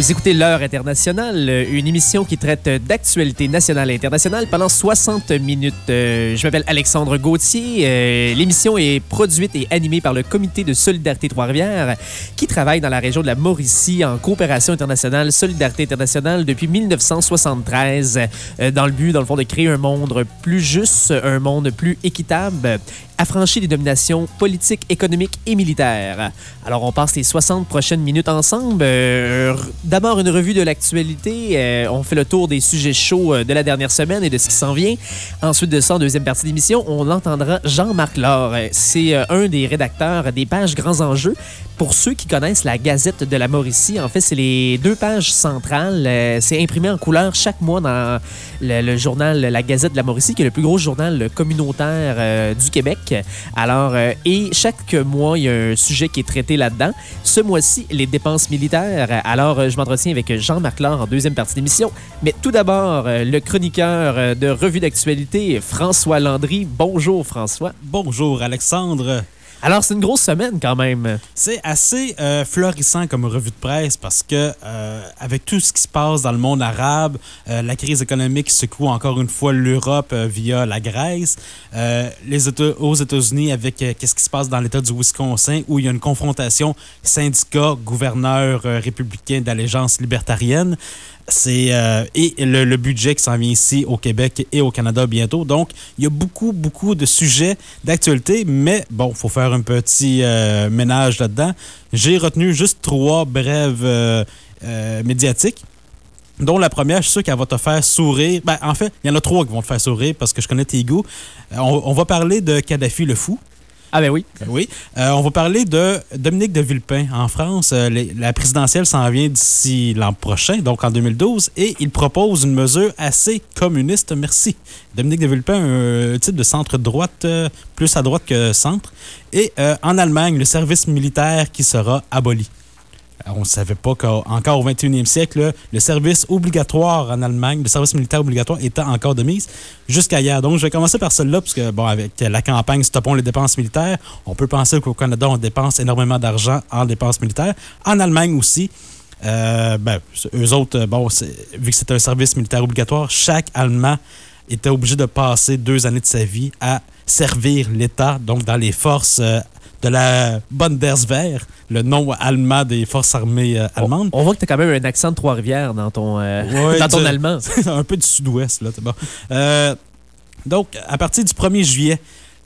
Vous écoutez l'Heure internationale, une émission qui traite d'actualité nationale et internationale pendant 60 minutes. Je m'appelle Alexandre Gauthier. L'émission est produite et animée par le Comité de solidarité Trois-Rivières qui travaille dans la région de la Mauricie en coopération internationale, solidarité internationale depuis 1973 dans le but, dans le fond, de créer un monde plus juste, un monde plus équitable, affranchi des dominations politiques, économiques et militaires. Alors, on passe les 60 prochaines minutes ensemble. D'abord, une revue de l'actualité. On fait le tour des sujets chauds de la dernière semaine et de ce qui s'en vient. Ensuite de ça, en deuxième partie d'émission, on entendra Jean-Marc Laure. C'est un des rédacteurs des pages Grands Enjeux. Pour ceux qui connaissent la Gazette de la Mauricie, en fait, c'est les deux pages centrales. C'est imprimé en couleur chaque mois dans le journal La Gazette de la Mauricie, qui est le plus gros journal communautaire du Québec. Alors, et chaque mois, il y a un sujet qui est traité là-dedans. Ce mois-ci, les dépenses militaires. Alors, je m'entretiens avec Jean-Marc Laure en deuxième partie d'émission. Mais tout d'abord, le chroniqueur de Revue d'actualité, François Landry. Bonjour, François. Bonjour, Alexandre. Alors, c'est une grosse semaine quand même. C'est assez florissant comme revue de presse parce que avec tout ce qui se passe dans le monde arabe, la crise économique secoue encore une fois l'Europe via la Grèce, aux États-Unis avec qu'est-ce qui se passe dans l'État du Wisconsin où il y a une confrontation syndicat-gouverneur républicain d'allégeance libertarienne. Et le budget qui s'en vient ici au Québec et au Canada bientôt. Donc, il y a beaucoup de sujets d'actualité, mais bon, il faut faire un petit ménage là-dedans. J'ai retenu juste 3 brèves médiatiques, dont la première, je suis sûr qu'elle va te faire sourire. Ben, en fait, il y en a 3 qui vont te faire sourire parce que je connais tes goûts. On va parler de Kadhafi le fou. Ah ben oui. Oui. On va parler de Dominique de Villepin. En France, la présidentielle s'en vient d'ici l'an prochain, donc en 2012, et il propose une mesure assez communiste. Merci. Dominique de Villepin, un type de centre-droite, plus à droite que centre. Et en Allemagne, le service militaire qui sera aboli. On ne savait pas qu'encore au 21e siècle, le service obligatoire en Allemagne, le service militaire obligatoire était encore de mise jusqu'à hier. Donc, je vais commencer par celle-là, parce que, bon, avec la campagne Stoppons les dépenses militaires, on peut penser qu'au Canada, on dépense énormément d'argent en dépenses militaires. En Allemagne aussi, eux autres, bon, vu que c'est un service militaire obligatoire, chaque Allemand était obligé de passer 2 années de sa vie à servir l'État, donc dans les forces de la Bundeswehr, le nom allemand des forces armées allemandes. On voit que tu as quand même un accent de Trois-Rivières dans ton, dans ton allemand. Un peu du sud-ouest, là. Bon. Donc, à partir du 1er juillet,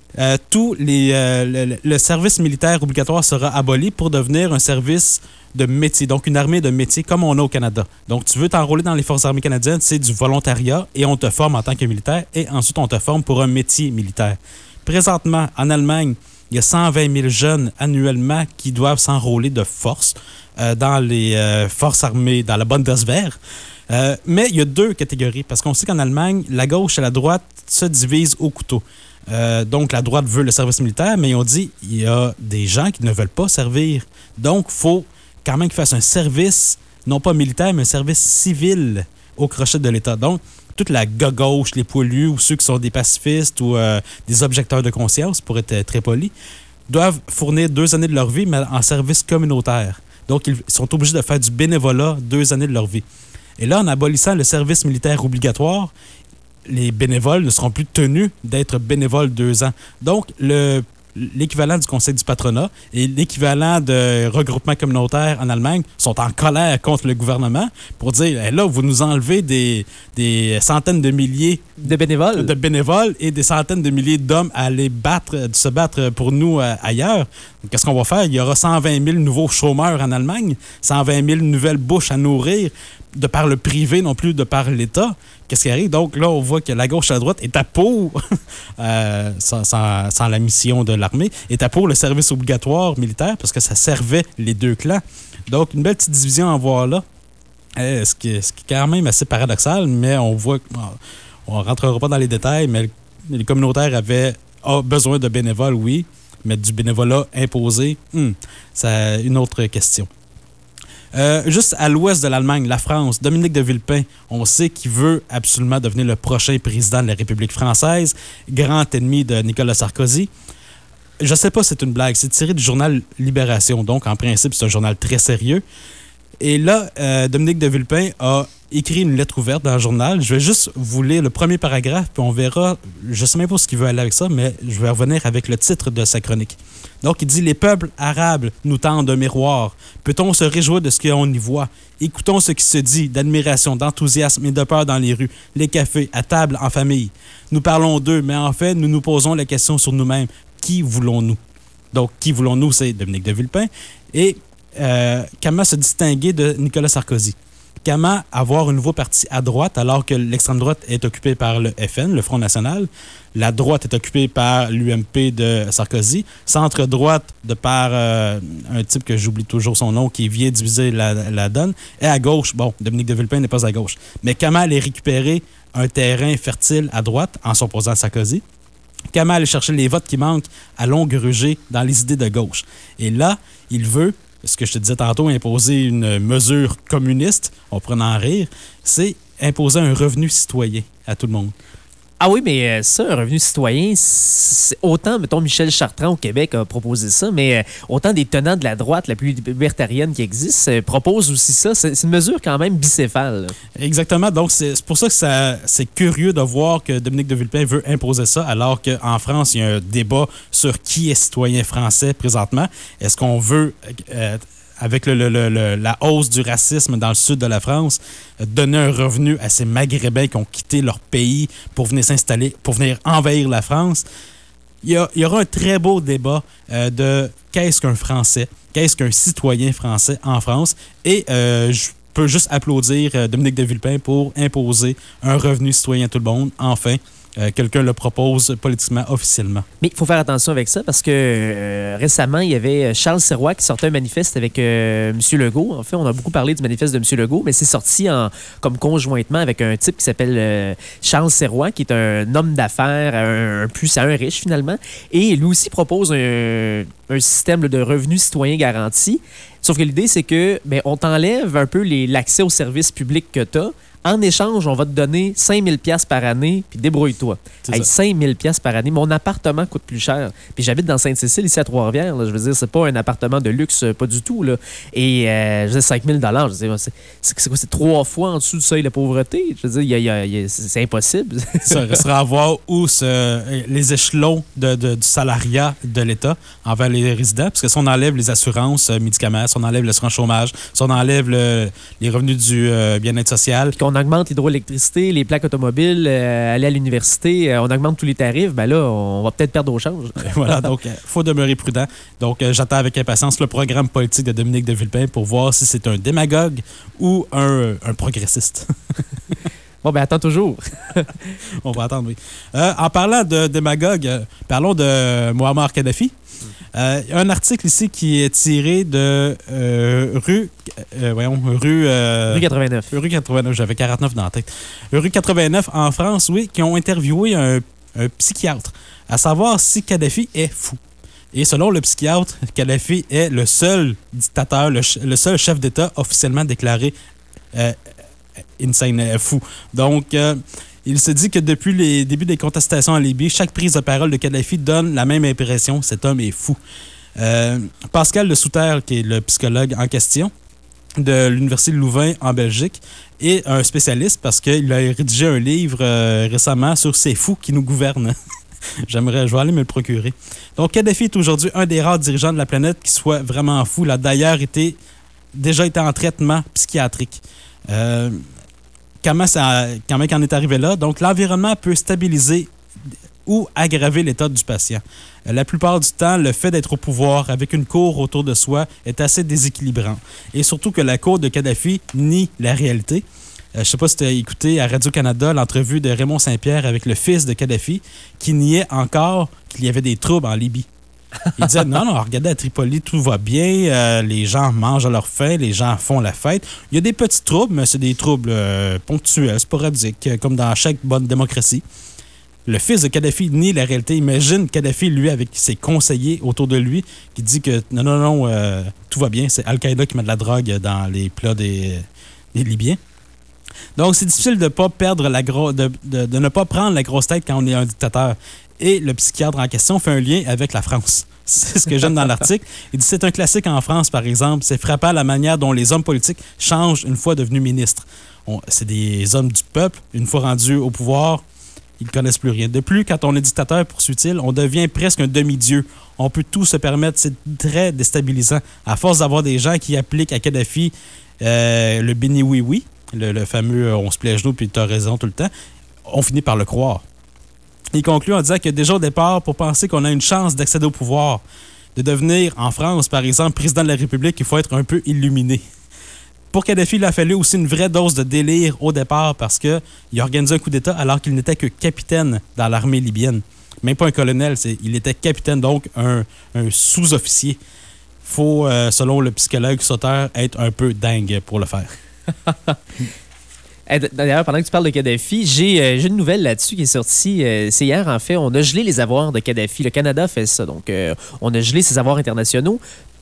le service militaire obligatoire sera aboli pour devenir un service de métier, donc une armée de métier comme on a au Canada. Donc, tu veux t'enrôler dans les forces armées canadiennes, c'est du volontariat et on te forme en tant que militaire et ensuite on te forme pour un métier militaire. Présentement, en Allemagne, il y a 120 000 jeunes annuellement qui doivent s'enrôler de force dans les forces armées, dans la Bundeswehr. Mais il y a 2 catégories, parce qu'on sait qu'en Allemagne, la gauche et la droite se divisent au couteau. Donc, la droite veut le service militaire, mais on dit qu'il y a des gens qui ne veulent pas servir. Donc, il faut quand même qu'ils fassent un service, non pas militaire, mais un service civil au crochet de l'État. Donc, toute la gauche, les poilus ou ceux qui sont des pacifistes ou des objecteurs de conscience, pour être très poli, doivent fournir 2 années de leur vie, mais en service communautaire. Donc, ils sont obligés de faire du bénévolat 2 années de leur vie. Et là, en abolissant le service militaire obligatoire, les bénévoles ne seront plus tenus d'être bénévoles 2 ans. Donc, l'équivalent du Conseil du patronat et l'équivalent de regroupement communautaire en Allemagne sont en colère contre le gouvernement pour dire là, vous nous enlevez des centaines de milliers de bénévoles et des centaines de milliers d'hommes à aller se battre pour nous ailleurs. Qu'est-ce qu'on va faire? Il y aura 120 000 nouveaux chômeurs en Allemagne, 120 000 nouvelles bouches à nourrir de par le privé, non plus de par l'État. Qu'est-ce qui arrive? Donc là, on voit que la gauche et la droite est à pour, sans la mission de l'armée, est à pour le service obligatoire militaire parce que ça servait les 2 clans. Donc, une belle petite division à voir là, ce qui est quand même assez paradoxal, mais on voit on ne rentrera pas dans les détails, mais les communautaires avaient besoin de bénévoles, oui, mais du bénévolat imposé, c'est une autre question. Juste à l'ouest de l'Allemagne, la France, Dominique de Villepin, on sait qu'il veut absolument devenir le prochain président de la République française, grand ennemi de Nicolas Sarkozy. Je ne sais pas si c'est une blague, c'est tiré du journal Libération, donc en principe c'est un journal très sérieux. Et là, Dominique de Villepin a écrit une lettre ouverte dans le journal. Je vais juste vous lire le premier paragraphe, puis on verra, je ne sais même pas ce qu'il veut aller avec ça, mais je vais revenir avec le titre de sa chronique. Donc, il dit « Les peuples arabes nous tendent un miroir. Peut-on se réjouir de ce qu'on y voit? Écoutons ce qui se dit d'admiration, d'enthousiasme et de peur dans les rues, les cafés, à table, en famille. Nous parlons d'eux, mais en fait, nous nous posons la question sur nous-mêmes. Qui voulons-nous? » Donc, qui voulons-nous, c'est Dominique de Villepin. Et comment se distinguer de Nicolas Sarkozy? Comment avoir un nouveau parti à droite alors que l'extrême droite est occupée par le FN, le Front National, la droite est occupée par l'UMP de Sarkozy, centre-droite de par un type que j'oublie toujours son nom qui vient diviser la donne, et à gauche, bon, Dominique de Villepin n'est pas à gauche, mais comment aller récupérer un terrain fertile à droite en s'opposant à Sarkozy? Comment aller chercher les votes qui manquent à Longueuil dans les idées de gauche? Et là, il veut, ce que je te disais tantôt, imposer une mesure communiste, on pourrait en rire, c'est imposer un revenu citoyen à tout le monde. Ah oui, mais ça, un revenu citoyen, c'est autant, mettons, Michel Chartrand au Québec a proposé ça, mais autant des tenants de la droite la plus libertarienne qui existe proposent aussi ça. C'est une mesure quand même bicéphale. Exactement. Donc, c'est pour ça que c'est curieux de voir que Dominique de Villepin veut imposer ça, alors qu'en France, il y a un débat sur qui est citoyen français présentement. Est-ce qu'on veut... avec la hausse du racisme dans le sud de la France, donner un revenu à ces Maghrébins qui ont quitté leur pays pour venir s'installer, pour venir envahir la France. Il y aura un très beau débat de qu'est-ce qu'un Français, qu'est-ce qu'un citoyen français en France. Et je peux juste applaudir Dominique de Villepin pour imposer un revenu citoyen à tout le monde, enfin. Quelqu'un le propose politiquement, officiellement. Mais il faut faire attention avec ça parce que récemment, il y avait Charles Sirois qui sortait un manifeste avec M. Legault. En fait, on a beaucoup parlé du manifeste de M. Legault, mais c'est sorti comme conjointement avec un type qui s'appelle Charles Sirois, qui est un homme d'affaires, un puissant, un riche finalement. Et lui aussi propose un système de revenus citoyens garantis. Sauf que l'idée, c'est que on t'enlève un peu l'accès aux services publics que tu as. En échange, on va te donner 5 000 $ par année, puis débrouille-toi. Hey, 5 000 $ par année. Mon appartement coûte plus cher. Puis j'habite dans Sainte-Cécile, ici à Trois-Rivières. Je veux dire, c'est pas un appartement de luxe, pas du tout. Là. Et je veux dire, 5 000 $, je veux dire, c'est quoi? C'est 3 fois en dessous du seuil de pauvreté. Je veux dire, c'est impossible. Ça restera à voir où les échelons du salariat de l'État envers les résidents. Parce que si on enlève les assurances médicaments, si on enlève l'assurance chômage, si on enlève les revenus du bien-être social... On augmente l'hydroélectricité, les plaques automobiles, aller à l'université, on augmente tous les tarifs, ben là, on va peut-être perdre au change. Voilà, donc il faut demeurer prudent. Donc, j'attends avec impatience le programme politique de Dominique de Villepin pour voir si c'est un démagogue ou un progressiste. Bon, ben attends toujours. On va attendre, oui. En parlant de démagogue, parlons de Muammar Kadhafi. Il y a un article ici qui est tiré de rue 89. Rue 89, j'avais 49 dans la tête. Rue 89 en France, oui, qui ont interviewé un psychiatre, à savoir si Kadhafi est fou. Et selon le psychiatre, Kadhafi est le seul dictateur, le seul chef d'État officiellement déclaré insane, fou. Donc, il se dit que depuis les débuts des contestations en Libye, chaque prise de parole de Kadhafi donne la même impression, cet homme est fou. Pascal Le Souter, qui est le psychologue en question de l'Université de Louvain en Belgique, est un spécialiste parce qu'il a rédigé un livre récemment sur ces fous qui nous gouvernent. Je vais aller me le procurer. Donc, Kadhafi est aujourd'hui un des rares dirigeants de la planète qui soit vraiment fou. Il a d'ailleurs déjà été en traitement psychiatrique. Comment il en est arrivé là? Donc, l'environnement peut stabiliser ou aggraver l'état du patient. La plupart du temps, le fait d'être au pouvoir avec une cour autour de soi est assez déséquilibrant. Et surtout que la cour de Kadhafi nie la réalité. Je ne sais pas si tu as écouté à Radio-Canada l'entrevue de Raymond Saint-Pierre avec le fils de Kadhafi qui niait encore qu'il y avait des troubles en Libye. Il disait non, regardez à Tripoli, tout va bien, les gens mangent à leur faim, les gens font la fête. Il y a des petits troubles, mais c'est des troubles ponctuels, sporadiques, comme dans chaque bonne démocratie. Le fils de Kadhafi nie la réalité. Imagine Kadhafi, lui, avec ses conseillers autour de lui, qui dit que non, tout va bien, c'est Al-Qaïda qui met de la drogue dans les plats des Libyens. Donc, c'est difficile de ne pas prendre la grosse tête quand on est un dictateur. Et le psychiatre en question fait un lien avec la France. C'est ce que j'aime dans l'article. Il dit c'est un classique en France, par exemple. C'est frappant la manière dont les hommes politiques changent une fois devenus ministres. C'est des hommes du peuple. Une fois rendus au pouvoir, ils ne connaissent plus rien. De plus, quand on est dictateur, poursuit-il, on devient presque un demi-dieu. On peut tout se permettre. C'est très déstabilisant. À force d'avoir des gens qui appliquent à Kadhafi le béni oui-oui, le fameux on se plaît à genoux puis tu as raison tout le temps, on finit par le croire. Il conclut en disant que déjà au départ, pour penser qu'on a une chance d'accéder au pouvoir, de devenir, en France, par exemple, président de la République, il faut être un peu illuminé. Pour Kadhafi, il a fallu aussi une vraie dose de délire au départ parce qu'il a organisé un coup d'État alors qu'il n'était que capitaine dans l'armée libyenne. Même pas un colonel, il était capitaine, donc un sous-officier. Il faut, selon le psychologue Sauter, être un peu dingue pour le faire. D'ailleurs, pendant que tu parles de Kadhafi, j'ai une nouvelle là-dessus qui est sortie. C'est hier, en fait. On a gelé les avoirs de Kadhafi. Le Canada fait ça. Donc, on a gelé ses avoirs internationaux.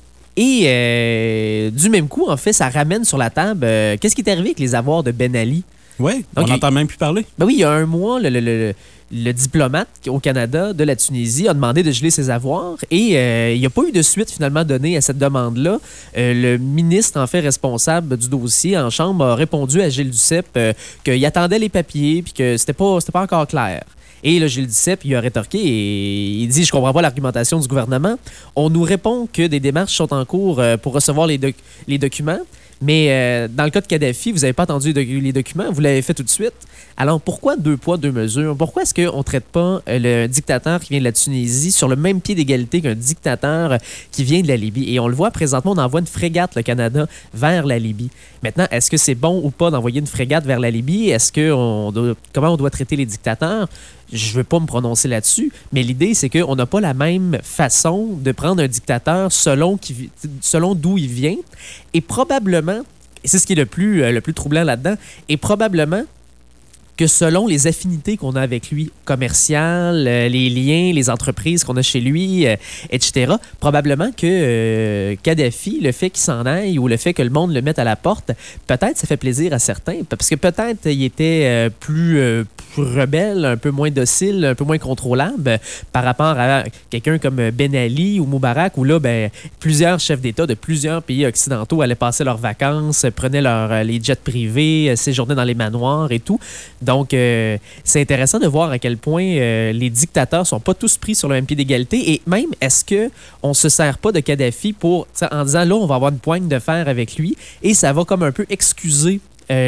Et du même coup, en fait, ça ramène sur la table qu'est-ce qui est arrivé avec les avoirs de Ben Ali. Oui, on n'entend même plus parler. Ben oui, il y a un mois, le diplomate au Canada de la Tunisie a demandé de geler ses avoirs et il n'y a pas eu de suite finalement donnée à cette demande-là. Le ministre, en fait, responsable du dossier en Chambre a répondu à Gilles Duceppe qu'il attendait les papiers puis que c'était pas encore clair. Et là, Gilles Duceppe, il a rétorqué et il dit « Je comprends pas l'argumentation du gouvernement. On nous répond que des démarches sont en cours pour recevoir les documents. Mais dans le cas de Kadhafi, vous n'avez pas attendu les documents, vous l'avez fait tout de suite. Alors, pourquoi 2 poids, 2 mesures? Pourquoi est-ce qu'on ne traite pas le dictateur qui vient de la Tunisie sur le même pied d'égalité qu'un dictateur qui vient de la Libye? Et on le voit présentement, on envoie une frégate, le Canada, vers la Libye. Maintenant, est-ce que c'est bon ou pas d'envoyer une frégate vers la Libye? Comment on doit traiter les dictateurs? Je ne veux pas me prononcer là-dessus, mais l'idée, c'est qu'on n'a pas la même façon de prendre un dictateur selon d'où il vient. Et probablement, et c'est ce qui est le plus troublant là-dedans, et probablement que selon les affinités qu'on a avec lui, commerciales, les liens, les entreprises qu'on a chez lui, etc., probablement que Kadhafi, le fait qu'il s'en aille ou le fait que le monde le mette à la porte, peut-être ça fait plaisir à certains, parce que peut-être il était plus rebelle, un peu moins docile, un peu moins contrôlable par rapport à quelqu'un comme Ben Ali ou Moubarak, où là, plusieurs chefs d'État de plusieurs pays occidentaux allaient passer leurs vacances, prenaient les jets privés, séjournaient dans les manoirs et tout. Donc, c'est intéressant de voir à quel point les dictateurs ne sont pas tous pris sur le même pied d'égalité. Et même, est-ce qu'on ne se sert pas de Kadhafi en disant, là, on va avoir une poigne de fer avec lui et ça va comme un peu excuser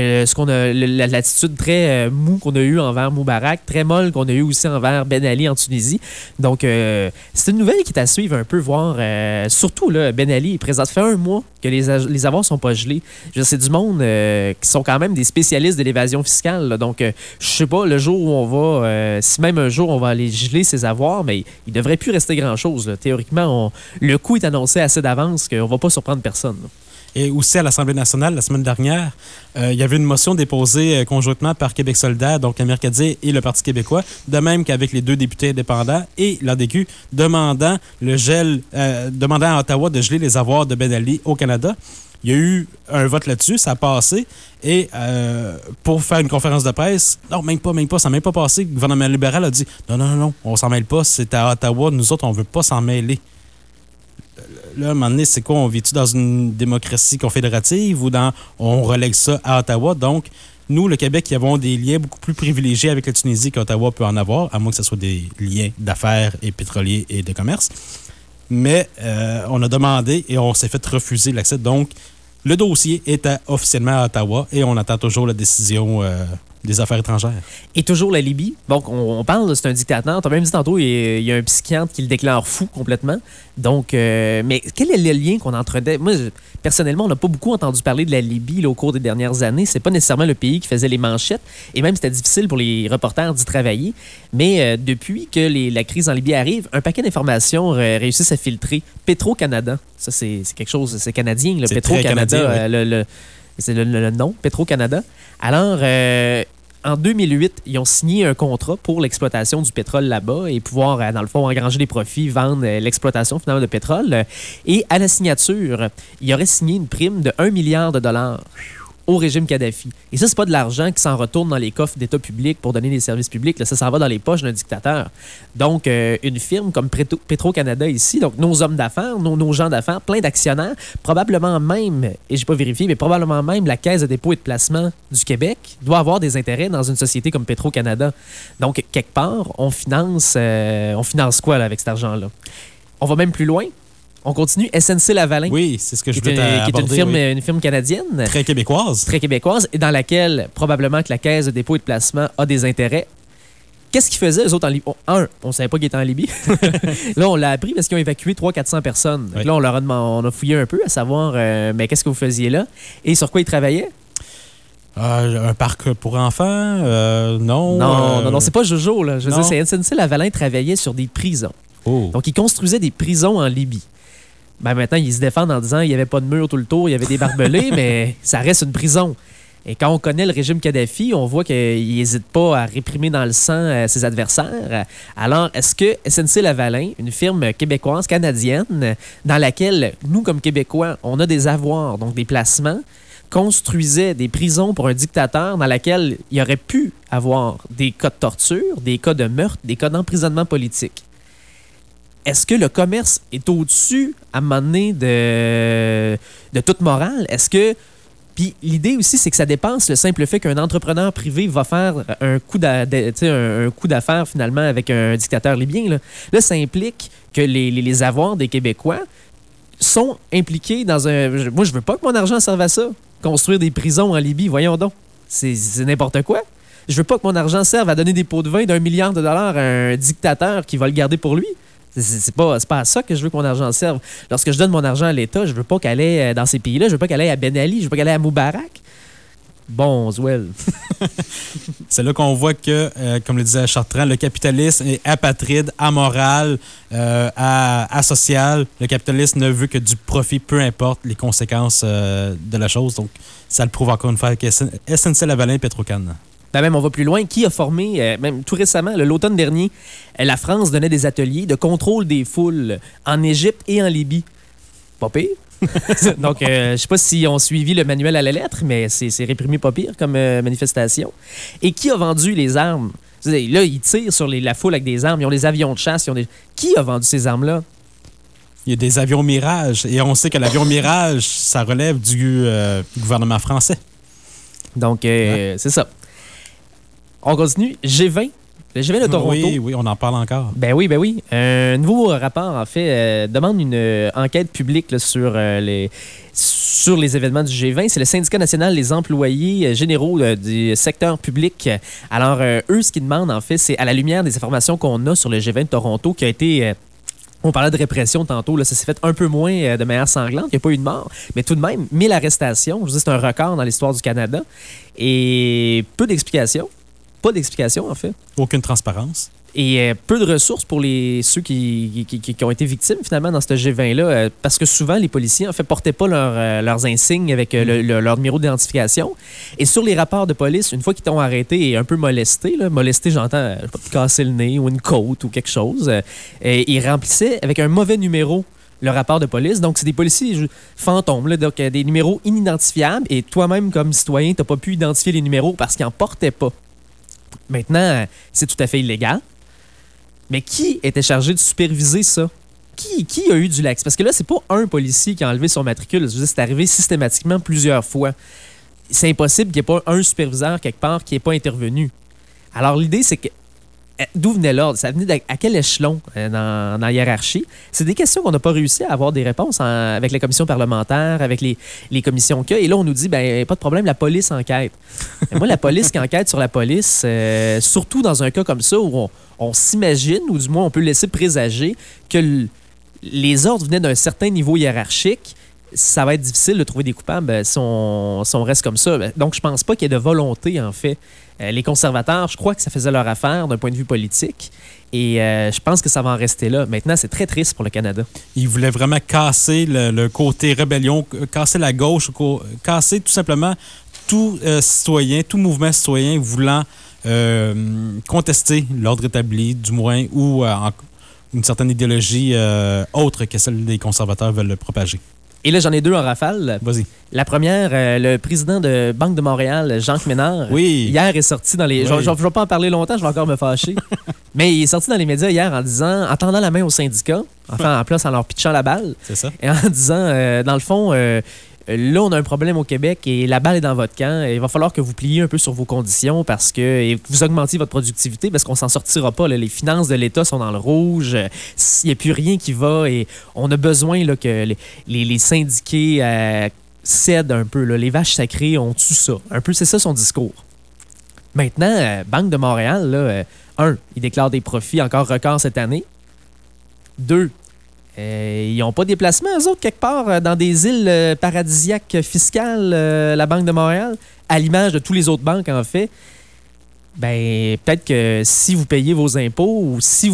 l'attitude très mou qu'on a eue envers Moubarak, très molle qu'on a eue aussi envers Ben Ali en Tunisie. Donc, c'est une nouvelle qui est à suivre un peu, voir surtout là, Ben Ali est présent. Ça fait 1 mois que les avoirs ne sont pas gelés. C'est du monde qui sont quand même des spécialistes de l'évasion fiscale. Là. Donc, je sais pas, le jour où on va, si même un jour on va aller geler ses avoirs, mais il devrait plus rester grand-chose. Là. Théoriquement, le coup est annoncé assez d'avance qu'on ne va pas surprendre personne. Là. Et aussi à l'Assemblée nationale, la semaine dernière, il y avait une motion déposée conjointement par Québec solidaire, donc Amir Kadir et le Parti québécois, de même qu'avec les 2 députés indépendants et l'ADQ, demandant à Ottawa de geler les avoirs de Ben Ali au Canada. Il y a eu un vote là-dessus, ça a passé. Et pour faire une conférence de presse, non, même pas, ça n'a même pas passé. Le gouvernement libéral a dit non, on s'en mêle pas, c'est à Ottawa, nous autres, on veut pas s'en mêler. Là, à un moment donné, c'est quoi? On vit-tu dans une démocratie confédérative ou on relègue ça à Ottawa? Donc, nous, le Québec, qui avons des liens beaucoup plus privilégiés avec la Tunisie qu'Ottawa peut en avoir, à moins que ce soit des liens d'affaires et pétroliers et de commerce. Mais on a demandé et on s'est fait refuser l'accès. Donc, le dossier est officiellement à Ottawa et on attend toujours la décision des affaires étrangères. Et toujours la Libye. Donc, on parle, c'est un dictateur. Tu as même dit tantôt, il y a un psychiatre qui le déclare fou complètement. Donc, mais quel est le lien qu'on entretenait? Moi, personnellement, on n'a pas beaucoup entendu parler de la Libye là, au cours des dernières années. C'est pas nécessairement le pays qui faisait les manchettes. Et même, c'était difficile pour les reporters d'y travailler. Mais depuis que la crise en Libye arrive, un paquet d'informations réussissent à filtrer. Petro-Canada, ça, c'est quelque chose, c'est canadien. Le Petro-Canada, oui. C'est le nom, Petro-Canada. Alors, en 2008, ils ont signé un contrat pour l'exploitation du pétrole là-bas et pouvoir, dans le fond, engranger des profits, vendre l'exploitation finalement de pétrole. Et à la signature, ils auraient signé une prime de 1 milliard de dollars. au régime Kadhafi. Et ça, c'est pas de l'argent qui s'en retourne dans les coffres d'État public pour donner des services publics. Là, ça s'en va dans les poches d'un dictateur. Donc, une firme comme Petro-Canada ici, donc nos hommes d'affaires, nos gens d'affaires, plein d'actionnaires, probablement même, et j'ai pas vérifié, mais probablement même la Caisse de dépôt et de placement du Québec doit avoir des intérêts dans une société comme Petro-Canada. Donc, quelque part, on finance quoi là, avec cet argent-là? On va même plus loin. On continue. SNC-Lavalin. Oui, c'est ce que je voulais qui est aborder. une firme canadienne. Très québécoise. Très québécoise, et dans laquelle, probablement que la Caisse de dépôt et de placement a des intérêts. Qu'est-ce qu'ils faisaient, eux autres, en Libye? On ne savait pas qu'ils étaient en Libye. Là, on l'a appris parce qu'ils ont évacué 300-400 personnes. Donc là, on a fouillé un peu à savoir, mais qu'est-ce que vous faisiez là? Et sur quoi ils travaillaient? Un parc pour enfants? Non. Non, c'est pas Jojo, là. Je veux dire, c'est SNC-Lavalin travaillait sur des prisons. Oh. Donc, ils construisaient des prisons en Libye. Ben maintenant, ils se défendent en disant qu'il n'y avait pas de mur tout le tour, il y avait des barbelés, mais ça reste une prison. Et quand on connaît le régime Kadhafi, on voit qu'il n'hésite pas à réprimer dans le sang ses adversaires. Alors, est-ce que SNC-Lavalin, une firme québécoise, canadienne, dans laquelle nous, comme Québécois, on a des avoirs, donc des placements, construisait des prisons pour un dictateur dans laquelle il y aurait pu avoir des cas de torture, des cas de meurtre, des cas d'emprisonnement politique? Est-ce que le commerce est au-dessus, à un moment donné, de toute morale? Est-ce que... Puis l'idée aussi, c'est que ça dépasse le simple fait qu'un entrepreneur privé va faire un coup d'affaires, finalement, avec un dictateur libyen. Là, ça implique que les avoirs des Québécois sont impliqués dans un... Moi, je veux pas que mon argent serve à ça. Construire des prisons en Libye, voyons donc. C'est n'importe quoi. Je veux pas que mon argent serve à donner des pots de vin d'1 milliard de dollars à un dictateur qui va le garder pour lui. C'est pas à ça que je veux que mon argent serve. Lorsque je donne mon argent à l'État, je veux pas qu'elle aille dans ces pays-là. Je veux pas qu'elle aille à Ben Ali. Je veux pas qu'elle aille à Moubarak. Bon, Zwell. C'est là qu'on voit que, comme le disait Chartrand, le capitalisme est apatride, amoral, asocial. Le capitalisme ne veut que du profit, peu importe les conséquences de la chose. Donc, ça le prouve encore une fois avec SNC-Lavalin et Petro-Can. Ben même, on va plus loin. Qui a formé, même tout récemment, l'automne dernier, la France donnait des ateliers de contrôle des foules en Égypte et en Libye. Pas pire. Donc, je sais pas si on suivi le manuel à la lettre, mais c'est réprimé pas pire comme manifestation. Et qui a vendu les armes? Là, ils tirent sur la foule avec des armes. Ils ont des avions de chasse. Qui a vendu ces armes-là? Il y a des avions Mirage. Et on sait que l'avion Mirage, ça relève du gouvernement français. Donc, c'est ça. On continue. G20. Le G20 de Toronto. Oui, on en parle encore. Ben oui. Un nouveau rapport, en fait, demande une enquête publique là, sur les événements du G20. C'est le Syndicat national des employés généraux du secteur public. Alors, eux, ce qu'ils demandent, en fait, c'est à la lumière des informations qu'on a sur le G20 de Toronto, qui a été... on parlait de répression tantôt, là, ça s'est fait un peu moins de manière sanglante, il n'y a pas eu de mort, mais tout de même, 1000 arrestations, je veux dire, c'est un record dans l'histoire du Canada, et peu d'explications. Pas d'explication, en fait. Aucune transparence. Et peu de ressources pour ceux qui ont été victimes, finalement, dans ce G20-là, parce que souvent, les policiers, en fait, portaient pas leurs insignes avec leur numéro d'identification. Et sur les rapports de police, une fois qu'ils t'ont arrêté et un peu molesté, j'entends, je sais pas, te casser le nez ou une côte ou quelque chose, ils remplissaient avec un mauvais numéro le rapport de police. Donc, c'est des policiers fantômes, là, donc des numéros inidentifiables, et toi-même, comme citoyen, t'as pas pu identifier les numéros parce qu'ils en portaient pas. Maintenant, c'est tout à fait illégal. Mais qui était chargé de superviser ça? Qui a eu du lax? Parce que là, c'est pas un policier qui a enlevé son matricule. Je veux dire, c'est arrivé systématiquement plusieurs fois. C'est impossible qu'il n'y ait pas un superviseur quelque part qui n'ait pas intervenu. Alors, l'idée, c'est que d'où venait l'ordre? Ça venait à quel échelon dans la hiérarchie? C'est des questions qu'on n'a pas réussi à avoir des réponses avec les commissions parlementaires, avec les commissions qu'il y a. Et là, on nous dit, ben pas de problème, la police enquête. Mais moi, la police qui enquête sur la police, surtout dans un cas comme ça où on s'imagine, ou du moins on peut laisser présager, que les ordres venaient d'un certain niveau hiérarchique, ça va être difficile de trouver des coupables si on reste comme ça. Donc, je pense pas qu'il y ait de volonté, en fait. Les conservateurs, je crois que ça faisait leur affaire d'un point de vue politique. Et je pense que ça va en rester là. Maintenant, c'est très triste pour le Canada. Ils voulaient vraiment casser le côté rébellion, casser la gauche, casser tout simplement tout citoyen, tout mouvement citoyen voulant contester l'ordre établi, du moins, ou une certaine idéologie autre que celle des conservateurs veulent propager. Et là, j'en ai deux en rafale. Vas-y. La première, le président de Banque de Montréal, Jean Ménard, hier est sorti dans les... Oui. Je ne vais pas en parler longtemps, je vais encore me fâcher. Mais il est sorti dans les médias hier en tendant la main aux syndicats, enfin en plus en leur pitchant la balle. C'est ça. Et en disant, dans le fond, là, on a un problème au Québec et la balle est dans votre camp. Et il va falloir que vous pliez un peu sur vos conditions et que vous augmentiez votre productivité parce qu'on s'en sortira pas. Là. Les finances de l'État sont dans le rouge. Il n'y a plus rien qui va et on a besoin là, que les syndiqués cèdent un peu. Là. Les vaches sacrées, on tue ça. Un peu, c'est ça son discours. Maintenant, Banque de Montréal, là, il déclare des profits encore records cette année. 2, ils n'ont pas des placements, eux autres, quelque part, dans des îles paradisiaques fiscales, la Banque de Montréal, à l'image de tous les autres banques, en fait. Ben, peut-être que si vous payez vos impôts ou si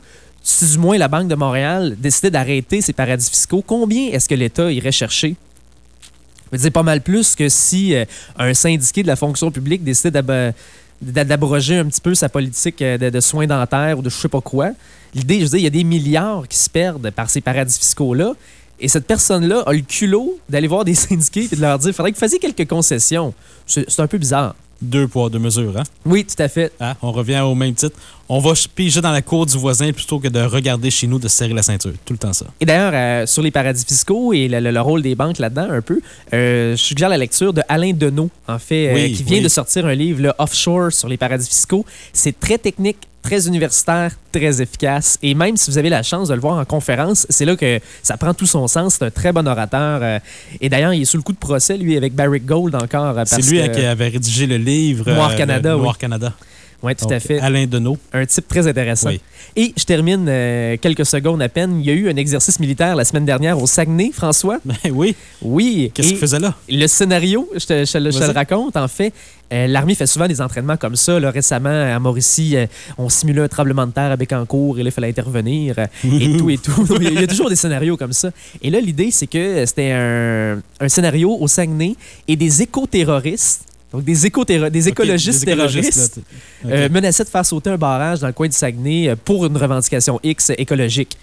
du moins la Banque de Montréal décidait d'arrêter ces paradis fiscaux, combien est-ce que l'État irait chercher? Je veux dire, pas mal plus que si un syndiqué de la fonction publique décidait d'abroger un petit peu sa politique de soins dentaires ou de je sais pas quoi. L'idée, je veux dire, il y a des milliards qui se perdent par ces paradis fiscaux-là. Et cette personne-là a le culot d'aller voir des syndiqués et de leur dire il faudrait que vous fassiez quelques concessions. C'est un peu bizarre. 2 poids, 2 mesures, hein? Oui, tout à fait. Hein? On revient au même titre. On va piger dans la cour du voisin plutôt que de regarder chez nous, de se serrer la ceinture. Tout le temps ça. Et d'ailleurs, sur les paradis fiscaux et le rôle des banques là-dedans, un peu, je suggère la lecture de Alain Deneau, en fait, qui vient de sortir un livre, le Offshore, sur les paradis fiscaux. C'est très technique, très universitaire, très efficace. Et même si vous avez la chance de le voir en conférence, c'est là que ça prend tout son sens. C'est un très bon orateur. Et d'ailleurs, il est sous le coup de procès, lui, avec Barrick Gold encore. C'est lui qui avait rédigé le livre Noir Canada. Noir Canada. Oui, tout à fait. Alain Deneau. Un type très intéressant. Oui. Et je termine quelques secondes à peine. Il y a eu un exercice militaire la semaine dernière au Saguenay, François. Ben oui. Oui. Qu'est-ce qu'il faisait là? Le scénario, je te le raconte, en fait. L'armée fait souvent des entraînements comme ça. Là, récemment, à Mauricie, on simulait un tremblement de terre à Bécancour et là, il fallait intervenir et tout et tout. Il y a toujours des scénarios comme ça. Et là, l'idée, c'est que c'était un scénario au Saguenay et des éco-terroristes. Donc, des écologistes terroristes menaçaient de faire sauter un barrage dans le coin du Saguenay pour une revendication X écologique.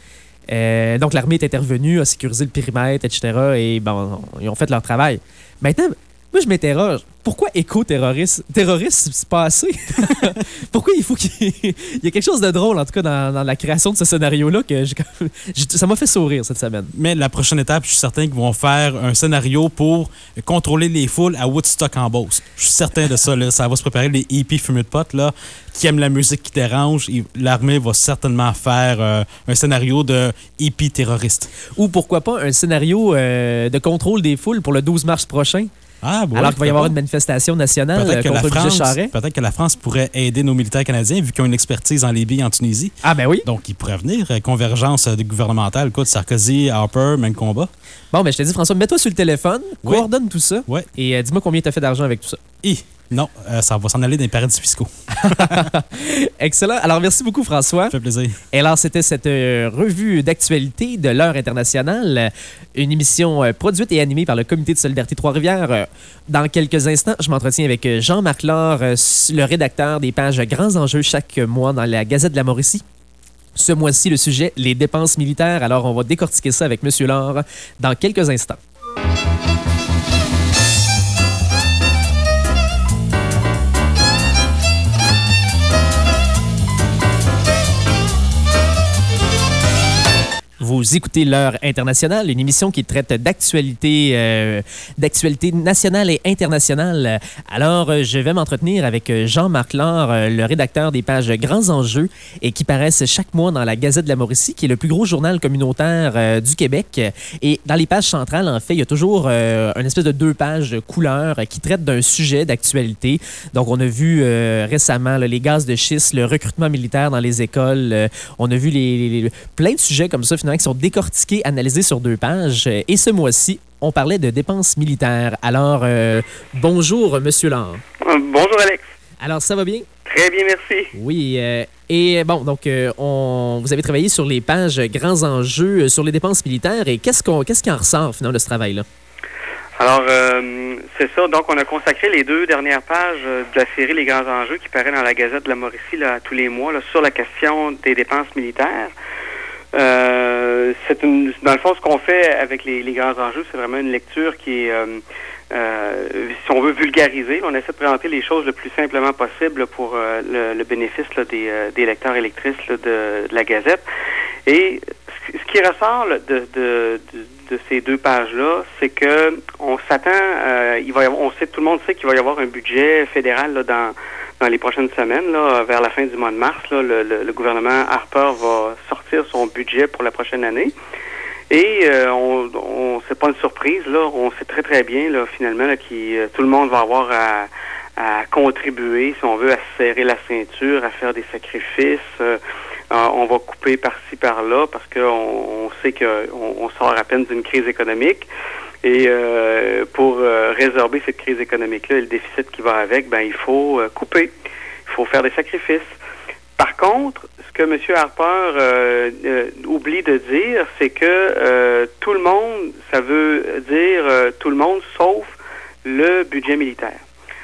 Donc, l'armée est intervenue, a sécurisé le périmètre, etc. Et bon, ils ont fait leur travail. Maintenant, moi, je m'interroge. Pourquoi éco-terroriste? Terroriste, c'est pas assez. Pourquoi il faut qu'il y ait quelque chose de drôle, en tout cas, dans la création de ce scénario-là, que ça m'a fait sourire cette semaine. Mais la prochaine étape, je suis certain qu'ils vont faire un scénario pour contrôler les foules à Woodstock en Beauce. Je suis certain de ça. Là. Ça va se préparer, les hippies fumeux de potes là, qui aiment la musique qui dérange. L'armée va certainement faire un scénario de hippie terroriste. Ou pourquoi pas un scénario de contrôle des foules pour le 12 mars prochain. Ah, bon, alors qu'il va y avoir une manifestation nationale contre le budget Charest. Peut-être que la France pourrait aider nos militaires canadiens vu qu'ils ont une expertise en Libye et en Tunisie. Ah ben oui. Donc, ils pourraient venir. Convergence gouvernementale. Écoute, Sarkozy, Harper, même combat. Bon, ben je te dis, François, mets-toi sur le téléphone, coordonne tout ça et dis-moi combien tu as fait d'argent avec tout ça. Non, ça va s'en aller dans les paradis fiscaux. Excellent. Alors, merci beaucoup, François. Ça fait plaisir. Et alors, c'était cette revue d'actualité de l'Heure internationale, une émission produite et animée par le Comité de solidarité Trois-Rivières. Dans quelques instants, je m'entretiens avec Jean-Marc Laure, le rédacteur des pages Grands enjeux chaque mois dans la Gazette de la Mauricie. Ce mois-ci, le sujet, les dépenses militaires. Alors, on va décortiquer ça avec M. Laure dans quelques instants. Vous écoutez l'Heure internationale, une émission qui traite d'actualité nationale et internationale. Alors, je vais m'entretenir avec Jean-Marc Laure, le rédacteur des pages Grands enjeux et qui paraissent chaque mois dans la Gazette de la Mauricie, qui est le plus gros journal communautaire du Québec. Et dans les pages centrales, en fait, il y a toujours une espèce de 2 pages couleurs qui traitent d'un sujet d'actualité. Donc, on a vu récemment les gaz de schiste, le recrutement militaire dans les écoles. On a vu plein de sujets comme ça, finalement, qui sont décortiqués, analysés sur 2 pages. Et ce mois-ci, on parlait de dépenses militaires. Alors, bonjour, Monsieur Laure. Bonjour, Alex. Alors, ça va bien? Très bien, merci. Oui. Et bon, donc, vous avez travaillé sur les pages Grands enjeux, sur les dépenses militaires. Et qu'est-ce qui en ressort, finalement, de ce travail-là? Alors, c'est ça. Donc, on a consacré les 2 dernières pages de la série Les Grands enjeux qui paraît dans la Gazette de la Mauricie là, tous les mois là, sur la question des dépenses militaires. Dans le fond, ce qu'on fait avec les grands enjeux, c'est vraiment une lecture qui est, si on veut vulgariser, on essaie de présenter les choses le plus simplement possible pour le bénéfice là, des lecteurs et lectrices là, de la Gazette. Et ce qui ressort là, de ces 2 pages-là, c'est que on s'attend, tout le monde sait qu'il va y avoir un budget fédéral là, dans les prochaines semaines, là, vers la fin du mois de mars. Là, le gouvernement Harper va sortir son budget pour la prochaine année. Et c'est pas une surprise, là. On sait très très bien, là, finalement, là, tout le monde va avoir à contribuer, si on veut, à se serrer la ceinture, à faire des sacrifices. On va couper par-ci par-là parce qu'on sait qu'on sort à peine d'une crise économique. Et pour résorber cette crise économique-là et le déficit qui va avec, ben il faut couper. Il faut faire des sacrifices. Par contre, ce que M. Harper oublie de dire, c'est que tout le monde, ça veut dire tout le monde sauf le budget militaire.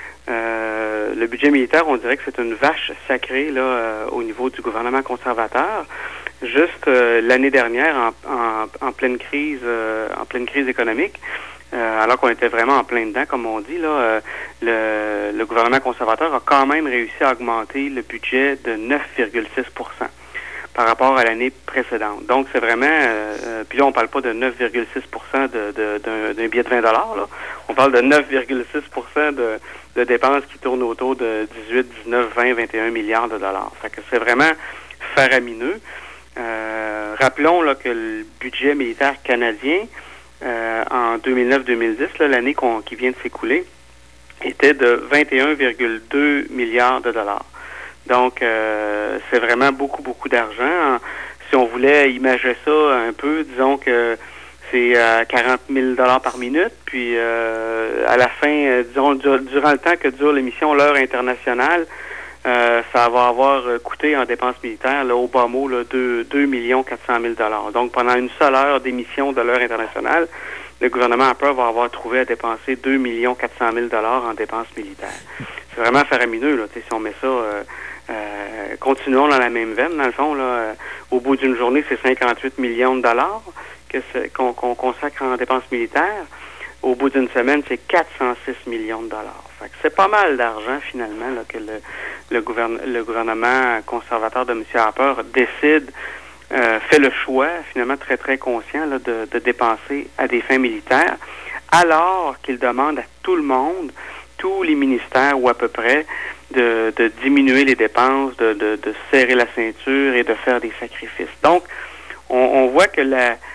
Le budget militaire, on dirait que c'est une vache sacrée là au niveau du gouvernement conservateur. Juste l'année dernière, en pleine crise économique, alors qu'on était vraiment en plein dedans, comme on dit, là, le gouvernement conservateur a quand même réussi à augmenter le budget de 9,6% par rapport à l'année précédente. Donc, c'est vraiment... puis là, on parle pas de 9,6% d'un billet de 20 $. Là. On parle de 9,6% de dépenses qui tournent autour de 18, 19, 20, 21 milliards de dollars. Fait que c'est vraiment faramineux. Rappelons là, que le budget militaire canadien, en 2009-2010, l'année qui vient de s'écouler, était de 21,2 milliards de dollars. Donc, c'est vraiment beaucoup, beaucoup d'argent. Si on voulait imager ça un peu, disons que c'est 40 000 $ par minute. Puis, à la fin, disons, durant le temps que dure l'émission L'heure internationale, ça va avoir coûté en dépenses militaires, là, au bas mot, là, 2 400 000 $. Donc, pendant une seule heure d'émission de l'heure internationale, le gouvernement Harper va avoir trouvé à dépenser 2 400 000 $ en dépenses militaires. C'est vraiment faramineux, là, si on met ça... continuons dans la même veine, dans le fond, là, au bout d'une journée, c'est 58 millions de dollars qu'on consacre en dépenses militaires. Au bout d'une semaine, c'est 406 millions de dollars. Fait que c'est pas mal d'argent, finalement, là, que le gouvernement conservateur de M. Harper décide, fait le choix, finalement, très, très conscient, là, de dépenser à des fins militaires, alors qu'il demande à tout le monde, tous les ministères, ou à peu près, de diminuer les dépenses, de serrer la ceinture et de faire des sacrifices. Donc, on voit que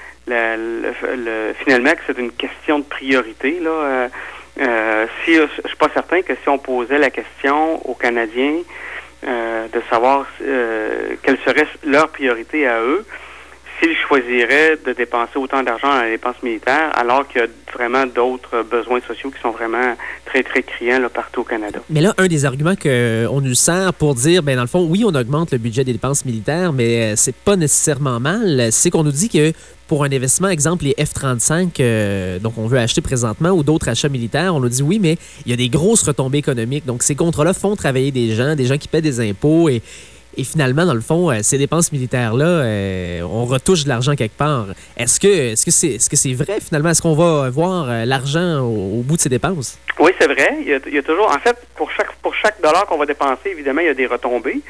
finalement que c'est une question de priorité. Là, je suis pas certain que si on posait la question aux Canadiens de savoir quelle serait leur priorité à eux, s'ils choisiraient de dépenser autant d'argent dans la dépense militaire, alors qu'il y a vraiment d'autres besoins sociaux qui sont vraiment très, très criants là, partout au Canada. Mais là, un des arguments qu'on nous sert pour dire, ben dans le fond, oui, on augmente le budget des dépenses militaires, mais c'est pas nécessairement mal, c'est qu'on nous dit que pour un investissement, exemple, les F-35, donc on veut acheter présentement, ou d'autres achats militaires, on nous dit oui, mais il y a des grosses retombées économiques. Donc, ces contrats-là font travailler des gens qui paient des impôts et finalement, dans le fond, ces dépenses militaires-là, on retouche de l'argent quelque part. Est-ce que c'est vrai, finalement? Est-ce qu'on va voir l'argent au bout de ces dépenses? Oui, c'est vrai. Il y a toujours... En fait, pour chaque dollar qu'on va dépenser, évidemment, il y a des retombées.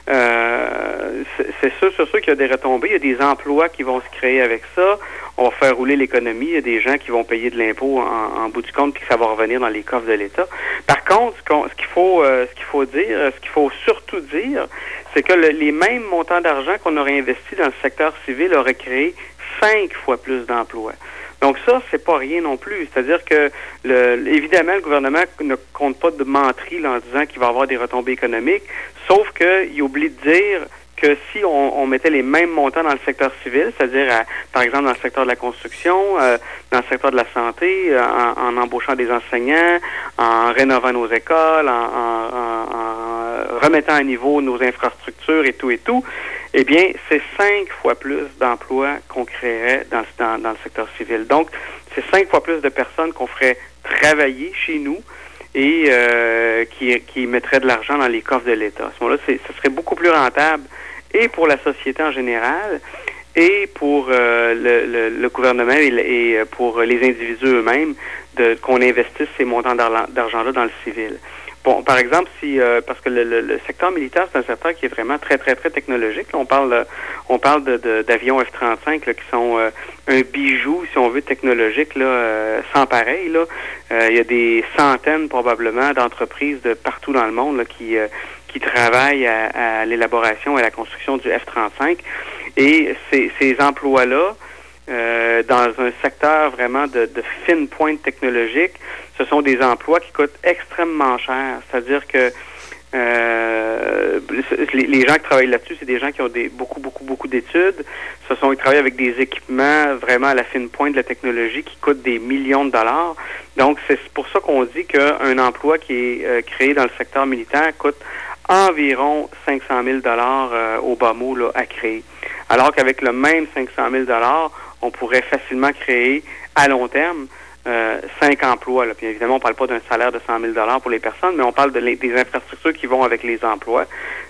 C'est sûr qu'il y a des retombées. Il y a des emplois qui vont se créer avec ça. On va faire rouler l'économie. Il y a des gens qui vont payer de l'impôt en bout du compte puis que ça va revenir dans les coffres de l'État. Par contre, ce qu'il faut surtout dire, c'est que les mêmes montants d'argent qu'on aurait investi dans le secteur civil auraient créé 5 fois plus d'emplois. Donc ça, c'est pas rien non plus. C'est-à-dire que, évidemment, le gouvernement ne compte pas de menterie en disant qu'il va y avoir des retombées économiques, sauf qu'il oublie de dire que si on mettait les mêmes montants dans le secteur civil, c'est-à-dire, par exemple, dans le secteur de la construction, dans le secteur de la santé, en embauchant des enseignants, en rénovant nos écoles, en remettant à niveau nos infrastructures et tout, eh bien, c'est 5 fois plus d'emplois qu'on créerait dans le secteur civil. Donc, c'est 5 fois plus de personnes qu'on ferait travailler chez nous et qui mettraient de l'argent dans les coffres de l'État. À ce moment-là, ce serait beaucoup plus rentable et pour la société en général et pour le gouvernement et pour les individus eux-mêmes qu'on investisse ces montants d'argent-là dans le civil. Bon, par exemple, parce que le secteur militaire, c'est un secteur qui est vraiment très, très, très technologique. Là, on parle d'avions F-35 là, qui sont un bijou, si on veut, technologique, là, sans pareil. Là. Il y a des centaines, probablement, d'entreprises de partout dans le monde là, qui travaillent à l'élaboration et à la construction du F-35. Et ces emplois-là, dans un secteur vraiment de fine pointe technologique, ce sont des emplois qui coûtent extrêmement cher. C'est-à-dire que les gens qui travaillent là-dessus, c'est des gens qui ont beaucoup d'études. Ils travaillent avec des équipements vraiment à la fine pointe de la technologie qui coûtent des millions de dollars. Donc, c'est pour ça qu'on dit qu'un emploi qui est créé dans le secteur militaire coûte environ 500 000 au bas mot là, à créer. Alors qu'avec le même 500 000 on pourrait facilement créer à long terme 5 emplois. Là. Puis évidemment, on ne parle pas d'un salaire de 100 000 pour les personnes, mais on parle des infrastructures qui vont avec les emplois.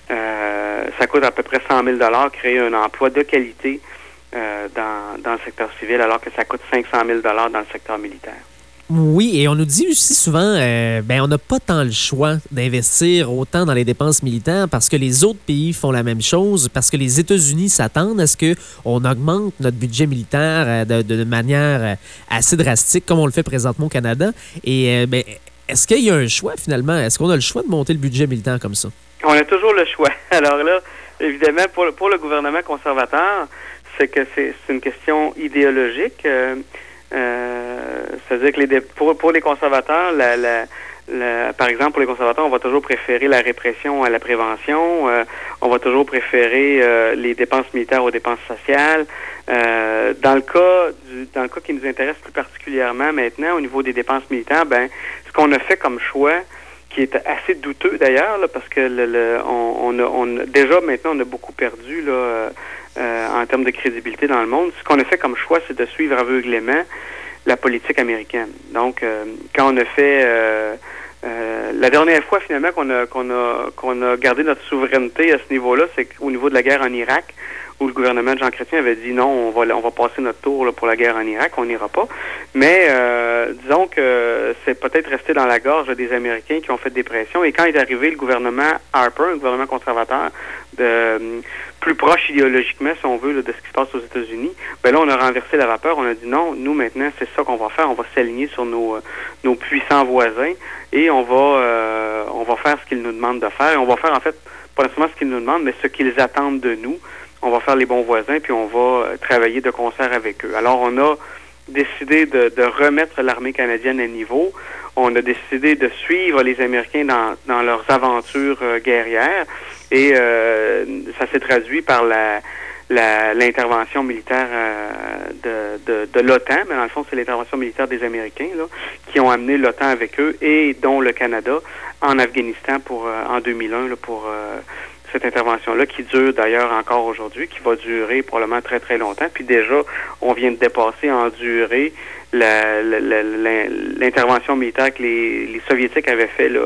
Ça coûte à peu près 100 000 créer un emploi de qualité dans le secteur civil, alors que ça coûte 500 000 dans le secteur militaire. Oui, et on nous dit aussi souvent, on n'a pas tant le choix d'investir autant dans les dépenses militaires parce que les autres pays font la même chose, parce que les États-Unis s'attendent à ce qu'on augmente notre budget militaire de manière assez drastique, comme on le fait présentement au Canada. Et est-ce qu'il y a un choix finalement? Est-ce qu'on a le choix de monter le budget militaire comme ça? On a toujours le choix. Alors là, évidemment, pour le gouvernement conservateur, c'est que c'est une question idéologique. C'est-à-dire que pour les conservateurs, par exemple, pour les conservateurs, on va toujours préférer la répression à la prévention. On va toujours préférer les dépenses militaires aux dépenses sociales. Dans le cas qui nous intéresse plus particulièrement maintenant, au niveau des dépenses militaires, ce qu'on a fait comme choix, qui est assez douteux d'ailleurs, là, parce que déjà maintenant on a beaucoup perdu là. En termes de crédibilité dans le monde, ce qu'on a fait comme choix, c'est de suivre aveuglément la politique américaine. Donc, quand on a fait la dernière fois finalement qu'on a gardé notre souveraineté à ce niveau-là, c'est au niveau de la guerre en Irak, où le gouvernement de Jean Chrétien avait dit non, on va passer notre tour là, pour la guerre en Irak, on n'ira pas. Mais disons que c'est peut-être resté dans la gorge des Américains qui ont fait des pressions. Et quand est arrivé le gouvernement Harper, un gouvernement conservateur, plus proche idéologiquement, si on veut, là, de ce qui se passe aux États-Unis, là, on a renversé la vapeur. On a dit non, nous, maintenant, c'est ça qu'on va faire. On va s'aligner sur nos puissants voisins et on va faire ce qu'ils nous demandent de faire. Et on va faire, en fait, pas nécessairement ce qu'ils nous demandent, mais ce qu'ils attendent de nous. On va faire les bons voisins, puis on va travailler de concert avec eux. Alors, on a décidé de remettre l'armée canadienne à niveau. On a décidé de suivre les Américains dans leurs aventures guerrières. Et ça s'est traduit par l'intervention militaire de l'OTAN, mais dans le fond, c'est l'intervention militaire des Américains là, qui ont amené l'OTAN avec eux, et dont le Canada en Afghanistan en 2001 là, pour cette intervention-là, qui dure d'ailleurs encore aujourd'hui, qui va durer probablement très, très longtemps. Puis déjà, on vient de dépasser en durée l'intervention militaire que les Soviétiques avaient fait là,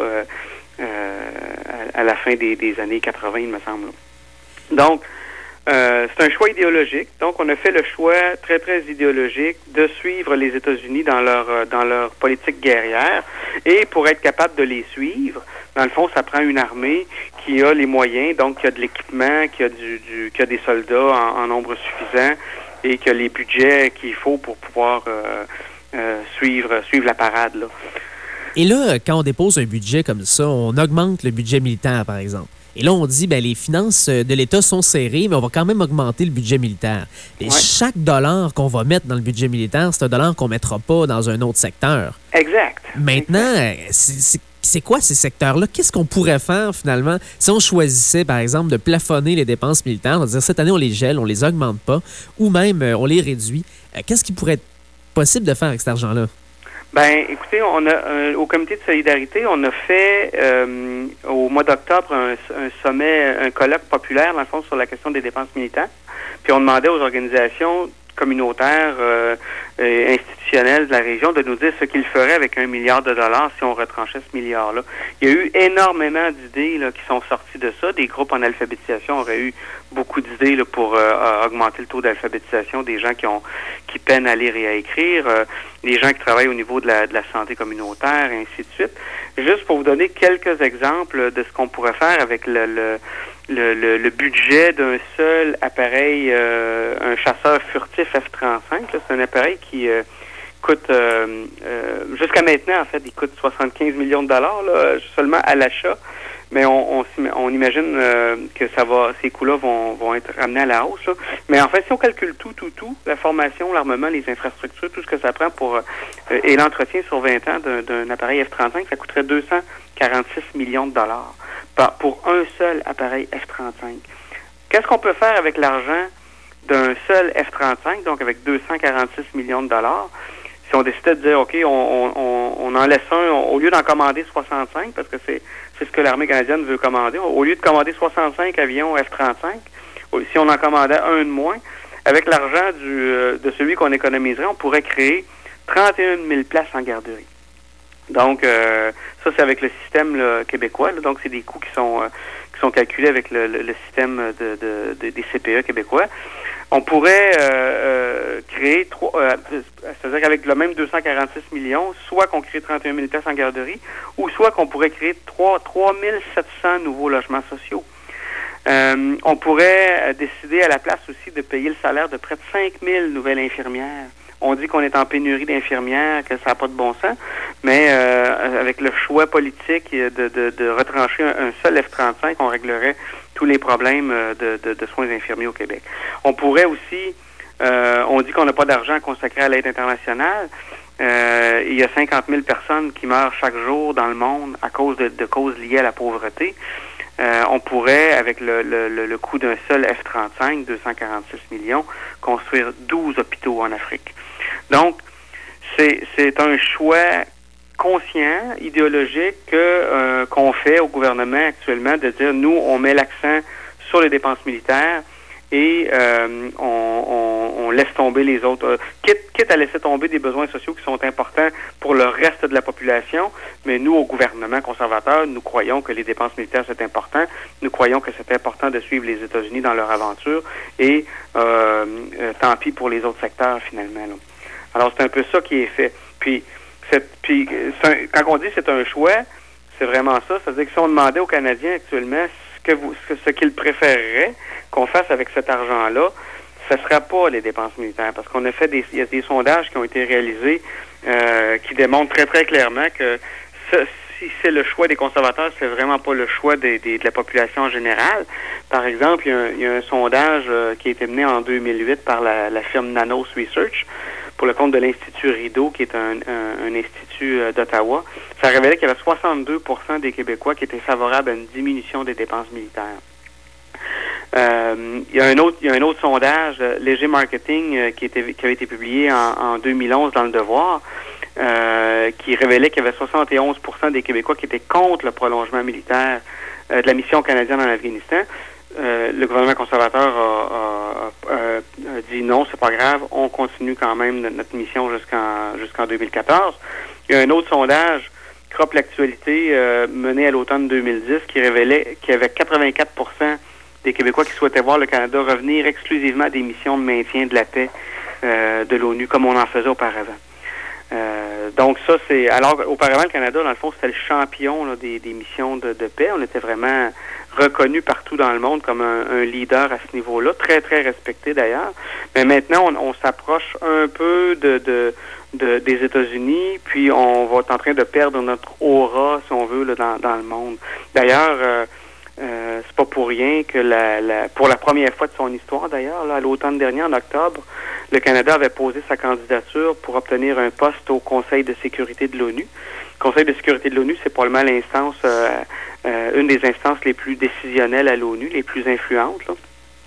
à la fin des années 80, il me semble. Donc, c'est un choix idéologique. Donc, on a fait le choix très, très idéologique de suivre les États-Unis dans leur politique guerrière. Et pour être capable de les suivre, dans le fond, ça prend une armée qui a les moyens, donc qui a de l'équipement, qui a des soldats en nombre suffisant et qui a les budgets qu'il faut pour pouvoir suivre la parade, là. Et là, quand on dépose un budget comme ça, on augmente le budget militaire, par exemple. Et là, on dit, les finances de l'État sont serrées, mais on va quand même augmenter le budget militaire. Et chaque dollar qu'on va mettre dans le budget militaire, c'est un dollar qu'on ne mettra pas dans un autre secteur. Exact. Maintenant, c'est quoi ces secteurs-là? Qu'est-ce qu'on pourrait faire, finalement, si on choisissait, par exemple, de plafonner les dépenses militaires, c'est-à-dire cette année, on les gèle, on les augmente pas, ou même on les réduit. Qu'est-ce qui pourrait être possible de faire avec cet argent-là? Écoutez, on a au comité de solidarité, on a fait au mois d'octobre un sommet, un colloque populaire, dans le fond, sur la question des dépenses militaires. Puis on demandait aux organisations communautaire et institutionnel de la région de nous dire ce qu'il ferait avec $1 milliard si on retranchait ce milliard-là. Il y a eu énormément d'idées là, qui sont sorties de ça. Des groupes en alphabétisation auraient eu beaucoup d'idées là, pour augmenter le taux d'alphabétisation des gens qui peinent à lire et à écrire, des gens qui travaillent au niveau de la santé communautaire, et ainsi de suite. Juste pour vous donner quelques exemples de ce qu'on pourrait faire avec le budget d'un seul appareil, un chasseur furtif F-35. C'est un appareil qui coûte, jusqu'à maintenant, en fait, il coûte 75 millions de dollars là, seulement à l'achat. Mais on imagine que ces coûts-là vont être ramenés à la hausse. Là. Mais en fait, si on calcule tout, la formation, l'armement, les infrastructures, tout ce que ça prend pour et l'entretien sur 20 ans d'un appareil F-35, ça coûterait 246 millions de dollars pour un seul appareil F-35. Qu'est-ce qu'on peut faire avec l'argent d'un seul F-35, donc avec 246 millions de dollars? Si on décidait de dire, OK, on en laisse un, au lieu d'en commander 65, parce que c'est ce que l'armée canadienne veut commander, au lieu de commander 65 avions F-35, si on en commandait un de moins, avec l'argent de celui qu'on économiserait, on pourrait créer 31 000 places en garderie. Donc, ça, c'est avec le système là, québécois. Là, donc, c'est des coûts qui sont calculés avec le système des CPE québécois. On pourrait créer c'est-à-dire qu'avec le même 246 millions, soit qu'on crée 31 000 places en garderie, ou soit qu'on pourrait créer 3 700 nouveaux logements sociaux. On pourrait décider à la place aussi de payer le salaire de près de 5 000 nouvelles infirmières. On dit qu'on est en pénurie d'infirmières, que ça n'a pas de bon sens, mais avec le choix politique de retrancher un seul F-35, on réglerait tous les problèmes de soins infirmiers au Québec. On pourrait aussi, on dit qu'on n'a pas d'argent consacré à l'aide internationale. Il y a 50 000 personnes qui meurent chaque jour dans le monde à cause de causes liées à la pauvreté. On pourrait, avec le coût d'un seul F-35, 246 millions, construire 12 hôpitaux en Afrique. Donc, c'est un choix conscient, idéologique, qu'on fait au gouvernement actuellement de dire, nous, on met l'accent sur les dépenses militaires et on laisse tomber les autres, quitte à laisser tomber des besoins sociaux qui sont importants pour le reste de la population, mais nous, au gouvernement conservateur, nous croyons que les dépenses militaires, c'est important. Nous croyons que c'est important de suivre les États-Unis dans leur aventure et tant pis pour les autres secteurs, finalement. Là. Alors, c'est un peu ça qui est fait. Puis quand on dit c'est un choix, c'est vraiment ça. C'est-à-dire que si on demandait aux Canadiens actuellement ce qu'ils préféreraient qu'on fasse avec cet argent-là, ce ne sera pas les dépenses militaires. Parce qu'on a fait il y a des sondages qui ont été réalisés qui démontrent très, très clairement que si c'est le choix des conservateurs, c'est vraiment pas le choix de la population en général. Par exemple, il y a un sondage qui a été mené en 2008 par la firme Nanos Research pour le compte de l'Institut Rideau, qui est un institut d'Ottawa. Ça révélait qu'il y avait 62% des Québécois qui étaient favorables à une diminution des dépenses militaires. Il y a un autre sondage, Léger Marketing, qui avait été publié en 2011 dans Le Devoir, qui révélait qu'il y avait 71% des Québécois qui étaient contre le prolongement militaire de la mission canadienne en Afghanistan. Le gouvernement conservateur a dit non, c'est pas grave, on continue quand même notre mission jusqu'en 2014. Il y a un autre sondage, Crop l'actualité, mené à l'automne 2010, qui révélait qu'il y avait 84% des Québécois qui souhaitaient voir le Canada revenir exclusivement à des missions de maintien de la paix de l'ONU, comme on en faisait auparavant. Donc ça, c'est... Alors, auparavant, le Canada, dans le fond, c'était le champion là, des missions de paix. On était vraiment reconnu partout dans le monde comme un leader à ce niveau-là, très, très respecté d'ailleurs. Mais maintenant, on s'approche un peu des États-Unis, puis on va être en train de perdre notre aura, si on veut, là, dans le monde. D'ailleurs, c'est pas pour rien que pour la première fois de son histoire, d'ailleurs, là, à l'automne dernier, en octobre, le Canada avait posé sa candidature pour obtenir un poste au Conseil de sécurité de l'ONU. Le Conseil de sécurité de l'ONU, c'est probablement l'instance, une des instances les plus décisionnelles à l'ONU, les plus influentes. Là.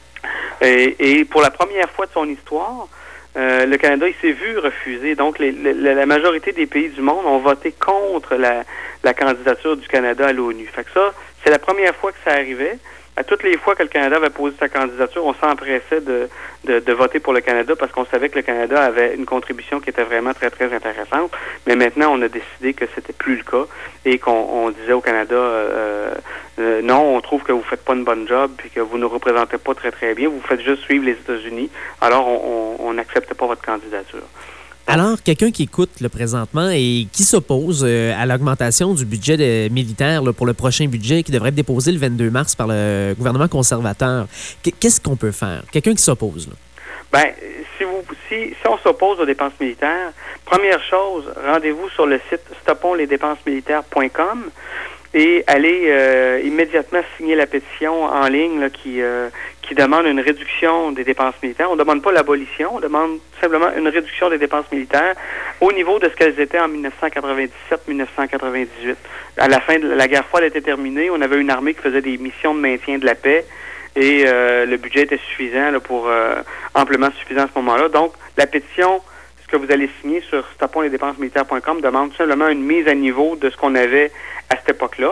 Et pour la première fois de son histoire, le Canada, il s'est vu refuser. Donc, la majorité des pays du monde ont voté contre la candidature du Canada à l'ONU. Fait que ça, c'est la première fois que ça arrivait. À toutes les fois que le Canada avait posé sa candidature, on s'empressait de voter pour le Canada parce qu'on savait que le Canada avait une contribution qui était vraiment très, très intéressante. Mais maintenant, on a décidé que c'était plus le cas et qu'on disait au Canada, non, on trouve que vous faites pas une bonne job puis que vous ne représentez pas très, très bien. Vous faites juste suivre les États-Unis. Alors, on n'accepte pas votre candidature. Alors, quelqu'un qui écoute là, présentement et qui s'oppose à l'augmentation du budget militaire là, pour le prochain budget qui devrait être déposé le 22 mars par le gouvernement conservateur, qu'est-ce qu'on peut faire? Quelqu'un qui s'oppose, là. Ben, si on s'oppose aux dépenses militaires, première chose, rendez-vous sur le site stopponslesdépensesmilitaires.com et allez immédiatement signer la pétition en ligne là, qui demande une réduction des dépenses militaires. On ne demande pas l'abolition, on demande simplement une réduction des dépenses militaires au niveau de ce qu'elles étaient en 1997-1998. À la fin de la guerre froide était terminée, on avait une armée qui faisait des missions de maintien de la paix et le budget était suffisant là, pour amplement suffisant à ce moment-là. Donc, la pétition, ce que vous allez signer sur stopponslesdépensesmilitaires.com demande simplement une mise à niveau de ce qu'on avait à cette époque-là.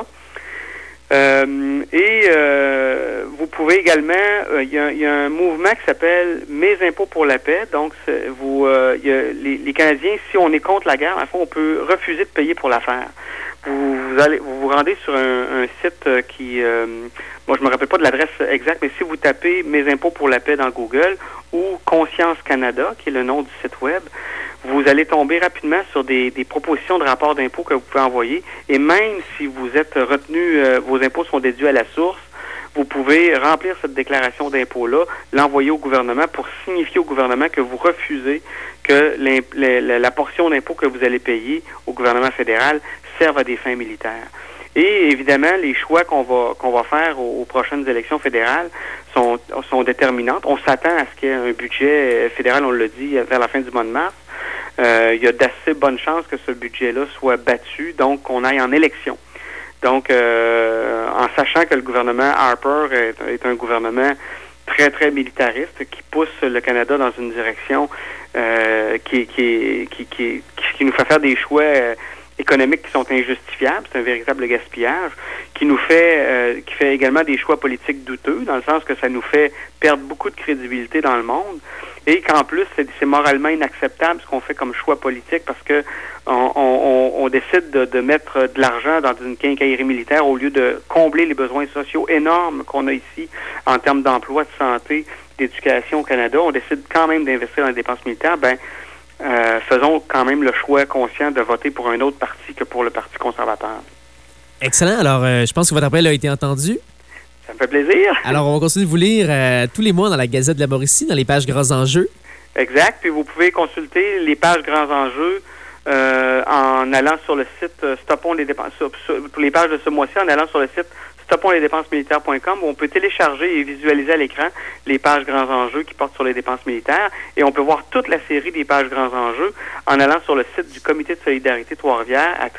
Vous pouvez également, il y a un mouvement qui s'appelle Mes impôts pour la paix. Donc, les Canadiens, si on est contre la guerre, en fait, on peut refuser de payer pour la faire. Vous vous rendez sur un site qui, moi je me rappelle pas de l'adresse exacte, mais si vous tapez Mes impôts pour la paix dans Google ou Conscience Canada, qui est le nom du site web, vous allez tomber rapidement sur des propositions de rapports d'impôts que vous pouvez envoyer. Et même si vous êtes retenu, vos impôts sont déduits à la source, vous pouvez remplir cette déclaration d'impôt-là, l'envoyer au gouvernement pour signifier au gouvernement que vous refusez que la portion d'impôt que vous allez payer au gouvernement fédéral serve à des fins militaires. Et évidemment, les choix qu'on va faire aux prochaines élections fédérales sont déterminantes. On s'attend à ce qu'il y ait un budget fédéral, on l'a dit, vers la fin du mois de mars. Il y a d'assez bonnes chances que ce budget-là soit battu, donc qu'on aille en élection. Donc, en sachant que le gouvernement Harper est un gouvernement très, très militariste qui pousse le Canada dans une direction qui nous fait faire des choix économiques qui sont injustifiables, c'est un véritable gaspillage, qui fait également des choix politiques douteux, dans le sens que ça nous fait perdre beaucoup de crédibilité dans le monde, et qu'en plus, c'est moralement inacceptable ce qu'on fait comme choix politique, parce que on décide de mettre de l'argent dans une quincaillerie militaire au lieu de combler les besoins sociaux énormes qu'on a ici en termes d'emploi, de santé, d'éducation au Canada. On décide quand même d'investir dans les dépenses militaires. Faisons quand même le choix conscient de voter pour un autre parti que pour le Parti conservateur. Excellent. Alors, je pense que votre appel a été entendu. Ça me fait plaisir. Alors, on va continuer de vous lire tous les mois dans la Gazette de la Mauricie, dans les pages Grands Enjeux. Exact. Puis vous pouvez consulter les pages Grands Enjeux en allant sur le site Stoppons les dépenses, pour les pages de ce mois-ci, en allant sur le site stopponslesdépensesmilitaires.com, où on peut télécharger et visualiser à l'écran les pages Grands Enjeux qui portent sur les dépenses militaires. Et on peut voir toute la série des pages Grands Enjeux en allant sur le site du Comité de solidarité Trois-Rivières à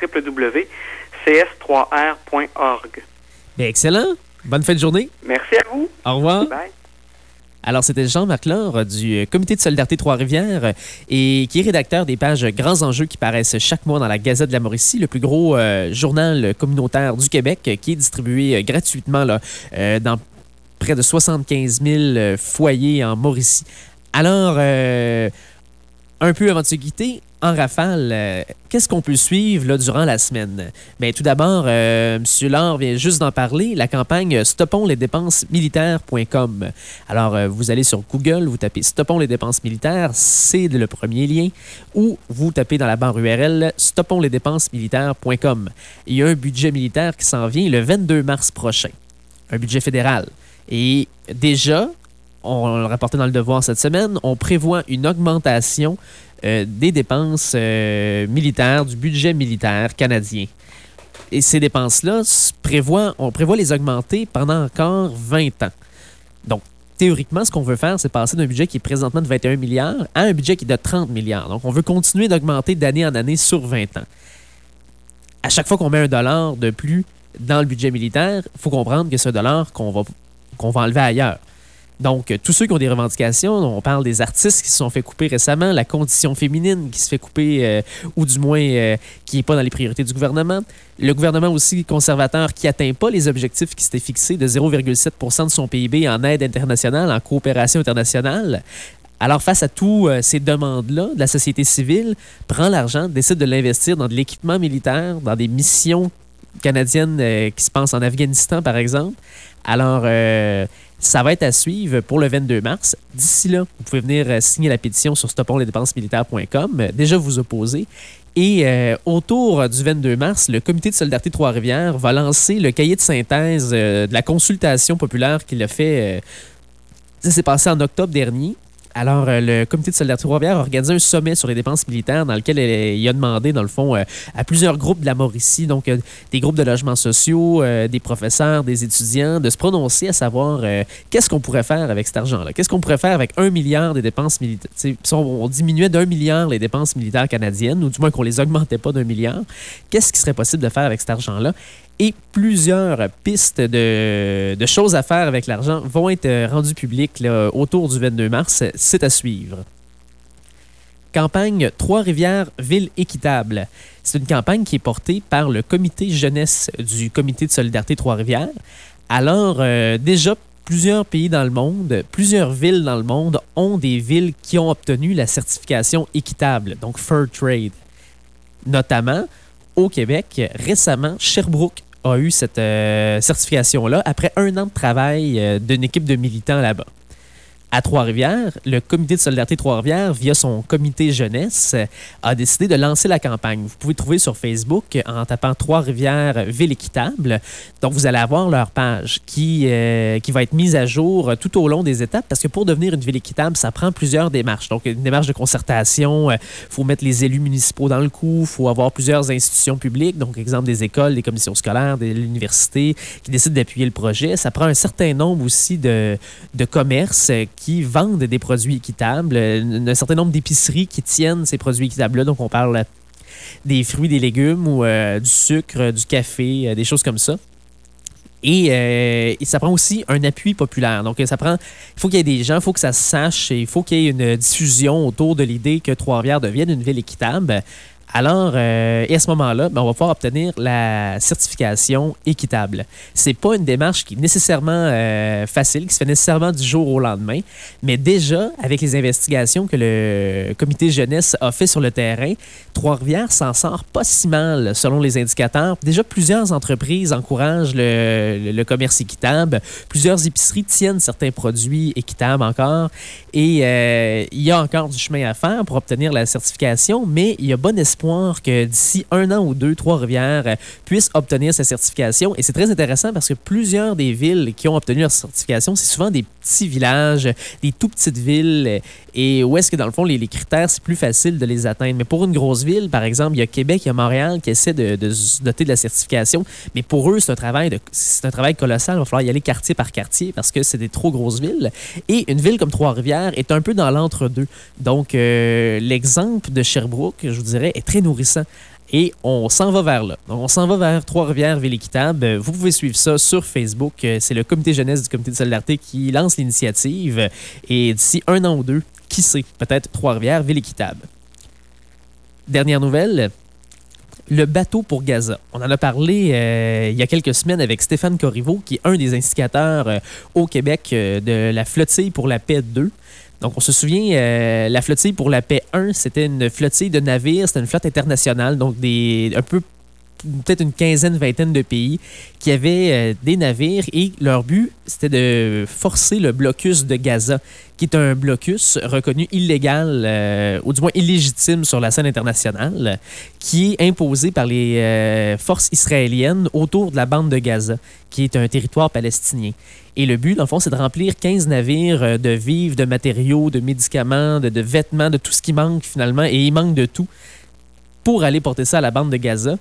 www.cs3r.org. Bien, excellent. Bonne fin de journée. Merci à vous. Au revoir. Bye. Alors, c'était Jean-Marc Laure du Comité de solidarité Trois-Rivières et qui est rédacteur des pages Grands Enjeux qui paraissent chaque mois dans la Gazette de la Mauricie, le plus gros journal communautaire du Québec qui est distribué gratuitement là, dans près de 75 000 foyers en Mauricie. Alors, un peu avant de se quitter, en rafale, qu'est-ce qu'on peut suivre là, durant la semaine? Bien, tout d'abord, M. Laure vient juste d'en parler, la campagne stopponslesdépensesmilitaires.com. Alors, vous allez sur Google, vous tapez « Stoppons les dépenses militaires », c'est le premier lien, ou vous tapez dans la barre URL « stopponslesdépensesmilitaires.com ». Il y a un budget militaire qui s'en vient le 22 mars prochain, un budget fédéral. Et déjà, on le rapportait dans le Devoir cette semaine, on prévoit une augmentation des dépenses militaires, du budget militaire canadien. Et ces dépenses-là, on prévoit les augmenter pendant encore 20 ans. Donc, théoriquement, ce qu'on veut faire, c'est passer d'un budget qui est présentement de 21 milliards à un budget qui est de 30 milliards. Donc, on veut continuer d'augmenter d'année en année sur 20 ans. À chaque fois qu'on met $1 de plus dans le budget militaire, il faut comprendre que c'est $1 qu'on va enlever ailleurs. Donc, tous ceux qui ont des revendications, on parle des artistes qui se sont fait couper récemment, la condition féminine qui se fait couper, ou du moins qui n'est pas dans les priorités du gouvernement. Le gouvernement aussi conservateur qui n'atteint pas les objectifs qui s'étaient fixés de 0,7 % de son PIB en aide internationale, en coopération internationale. Alors, face à tous ces demandes-là, de la société civile prend l'argent, décide de l'investir dans de l'équipement militaire, dans des missions canadiennes qui se passent en Afghanistan, par exemple. Alors, ça va être à suivre pour le 22 mars. D'ici là, vous pouvez venir signer la pétition sur stopponslesdépensesmilitaires.com, déjà vous opposer. Et autour du 22 mars, le Comité de solidarité Trois-Rivières va lancer le cahier de synthèse de la consultation populaire qu'il a fait. Ça s'est passé en octobre dernier. Alors, le Comité de solidarité Trois-Rivières a organisé un sommet sur les dépenses militaires dans lequel il a demandé, dans le fond, à plusieurs groupes de la Mauricie, donc des groupes de logements sociaux, des professeurs, des étudiants, de se prononcer à savoir qu'est-ce qu'on pourrait faire avec cet argent-là. Qu'est-ce qu'on pourrait faire avec 1 milliard des dépenses militaires? Si on diminuait d'1 milliard les dépenses militaires canadiennes, ou du moins qu'on les augmentait pas d'1 milliard, qu'est-ce qui serait possible de faire avec cet argent-là? Et plusieurs pistes de choses à faire avec l'argent vont être rendues publiques là, autour du 22 mars. C'est à suivre. Campagne Trois-Rivières Ville équitable. C'est une campagne qui est portée par le comité jeunesse du Comité de solidarité Trois-Rivières. Alors, déjà, plusieurs pays dans le monde, plusieurs villes dans le monde ont des villes qui ont obtenu la certification équitable, donc Fair Trade. Notamment, au Québec, récemment, Sherbrooke a eu cette certification-là après 1 an de travail d'une équipe de militants là-bas. À Trois-Rivières, le Comité de solidarité Trois-Rivières, via son comité jeunesse, a décidé de lancer la campagne. Vous pouvez trouver sur Facebook en tapant Trois-Rivières Ville équitable. Donc, vous allez avoir leur page qui va être mise à jour tout au long des étapes parce que pour devenir une ville équitable, ça prend plusieurs démarches. Donc, une démarche de concertation, il faut mettre les élus municipaux dans le coup, il faut avoir plusieurs institutions publiques, donc exemple des écoles, des commissions scolaires, de l'université qui décident d'appuyer le projet. Ça prend un certain nombre aussi de commerces qui vendent des produits équitables, un certain nombre d'épiceries qui tiennent ces produits équitables-là. Donc, on parle des fruits, des légumes ou du sucre, du café, des choses comme ça. Et ça prend aussi un appui populaire. Donc, il faut qu'il y ait des gens, il faut que ça se sache, et il faut qu'il y ait une diffusion autour de l'idée que Trois-Rivières devienne une ville équitable. Alors, et à ce moment-là, on va pouvoir obtenir la certification équitable. C'est pas une démarche qui est nécessairement facile, qui se fait nécessairement du jour au lendemain, mais déjà, avec les investigations que le comité jeunesse a fait sur le terrain, Trois-Rivières s'en sort pas si mal selon les indicateurs. Déjà, plusieurs entreprises encouragent le commerce équitable. Plusieurs épiceries tiennent certains produits équitables encore. Et il y a encore du chemin à faire pour obtenir la certification, mais il y a bon espoir que d'ici 1 an ou 2, Trois-Rivières puissent obtenir sa certification. Et c'est très intéressant parce que plusieurs des villes qui ont obtenu leur certification, c'est souvent des petits villages, des tout petites villes, et où est-ce que, dans le fond, les critères, c'est plus facile de les atteindre. Mais pour une grosse ville, par exemple, il y a Québec, il y a Montréal qui essaient de se doter de la certification. Mais pour eux, c'est un travail colossal. Il va falloir y aller quartier par quartier parce que c'est des trop grosses villes. Et une ville comme Trois-Rivières est un peu dans l'entre-deux. Donc, l'exemple de Sherbrooke, je vous dirais, est très nourrissant. Et on s'en va vers là. Donc, on s'en va vers Trois-Rivières Ville équitable. Vous pouvez suivre ça sur Facebook. C'est le comité jeunesse du comité de solidarité qui lance l'initiative. Et d'ici 1 an ou 2, qui sait, peut-être Trois-Rivières Ville équitable. Dernière nouvelle, le bateau pour Gaza. On en a parlé il y a quelques semaines avec Stéphane Corriveau, qui est un des instigateurs au Québec de la flottille pour la paix 2. Donc, on se souvient, la flottille pour la paix 1, c'était une flottille de navires, c'était une flotte internationale, donc peut-être une vingtaine de pays qui avaient des navires et leur but, c'était de forcer le blocus de Gaza, qui est un blocus reconnu illégal, ou du moins illégitime sur la scène internationale, qui est imposé par les forces israéliennes autour de la bande de Gaza, qui est un territoire palestinien. Et le but, dans le fond, c'est de remplir 15 navires de vivres, de matériaux, de médicaments, de vêtements, de tout ce qui manque finalement, et il manque de tout, pour aller porter ça à la bande de Gaza,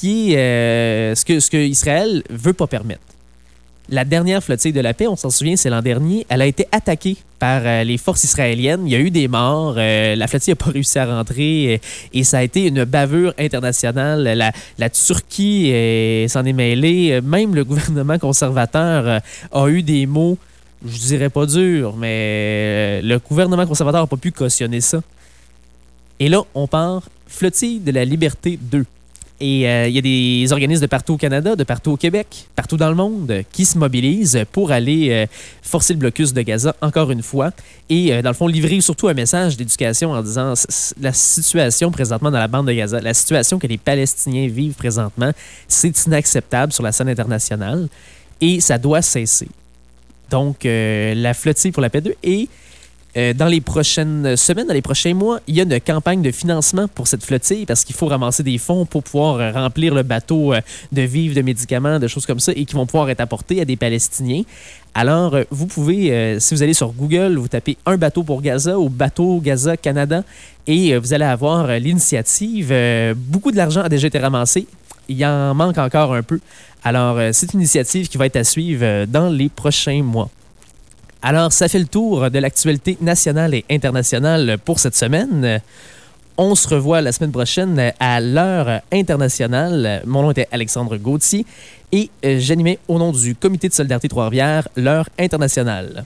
ce que Israël veut pas permettre. La dernière flottille de la paix, on s'en souvient, c'est l'an dernier, elle a été attaquée par les forces israéliennes. Il y a eu des morts, la flottille n'a pas réussi à rentrer et ça a été une bavure internationale. La Turquie s'en est mêlée. Même le gouvernement conservateur a eu des mots je dirais pas dur, mais le gouvernement conservateur n'a pas pu cautionner ça. Et là, on part Flottille de la Liberté 2. Et il y a des organismes de partout au Canada, de partout au Québec, partout dans le monde, qui se mobilisent pour aller forcer le blocus de Gaza encore une fois. Et dans le fond, livrer surtout un message d'éducation en disant la situation présentement dans la bande de Gaza, la situation que les Palestiniens vivent présentement, c'est inacceptable sur la scène internationale et ça doit cesser. Donc, la Flottille pour la paix 2 et dans les prochaines semaines, dans les prochains mois, il y a une campagne de financement pour cette flottille parce qu'il faut ramasser des fonds pour pouvoir remplir le bateau de vivres, de médicaments, de choses comme ça et qui vont pouvoir être apportés à des Palestiniens. Alors, vous pouvez, si vous allez sur Google, vous tapez « Un bateau pour Gaza » ou « Bateau Gaza Canada » et vous allez avoir l'initiative. Beaucoup de l'argent a déjà été ramassé. Il en manque encore un peu. Alors, c'est une initiative qui va être à suivre dans les prochains mois. Alors, ça fait le tour de l'actualité nationale et internationale pour cette semaine. On se revoit la semaine prochaine à l'heure internationale. Mon nom était Alexandre Gauthier et j'animais au nom du Comité de solidarité Trois-Rivières l'heure internationale.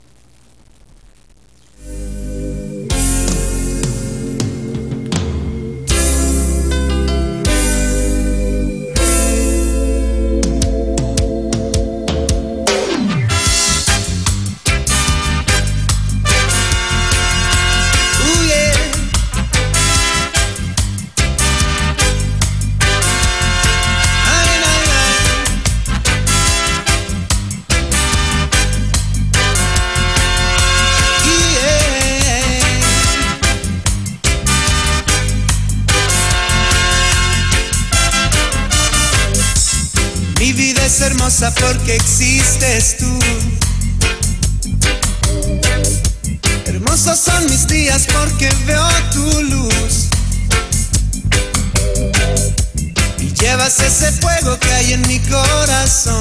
Es hermosa porque existes tú. Hermosos son mis días porque veo tu luz. Y llevas ese fuego que hay en mi corazón.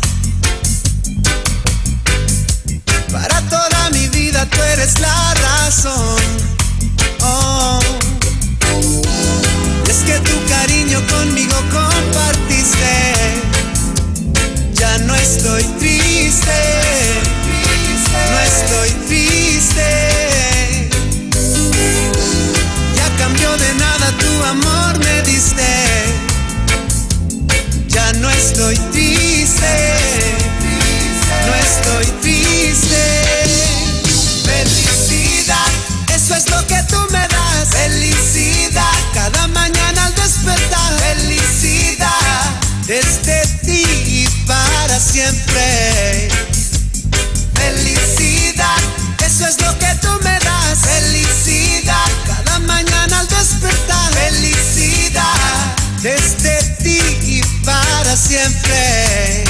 Para toda mi vida tú eres la razón. Oh. Es que tu cariño conmigo compartiste. Ya no estoy triste, no estoy triste. Ya cambió de nada, tu amor me diste. Ya no estoy triste, no estoy triste. Felicidad, eso es lo que tú me das. Felicidad, cada mañana al despertar. Felicidad, desde ti y para siempre. Felicidad, eso es lo que tú me das. Felicidad, cada mañana al despertar. Felicidad, desde ti y para siempre.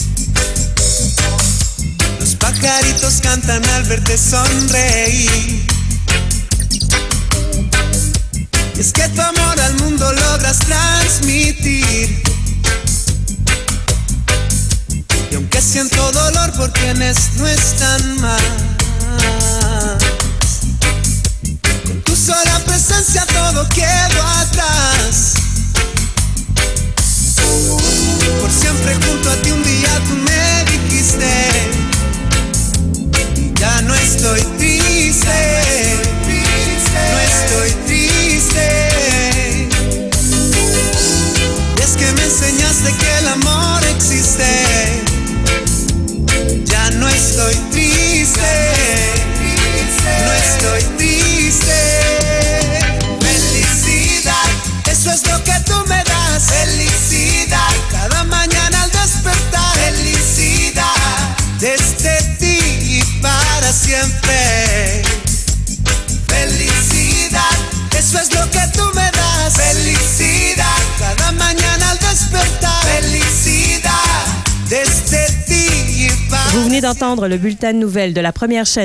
Los pajaritos cantan al verte sonreír. Y es que tu amor al mundo logras transmitir. Y aunque siento dolor por quienes no están más, con tu sola presencia todo quedó atrás. Por siempre junto a ti un día tú me dijiste. Ya no estoy triste, no estoy triste. Y es que me enseñaste que el amor existe. Ya no estoy triste, no estoy triste. Felicidad, eso es lo que tú me das. Felicidad, cada mañana al despertar. Felicidad, desde ti y para siempre. Felicidad, eso es lo que tú me das. Felicidad, cada mañana al despertar. Felicidad, desde ti y para. Vous venez d'entendre le bulletin de nouvelles de la première chaîne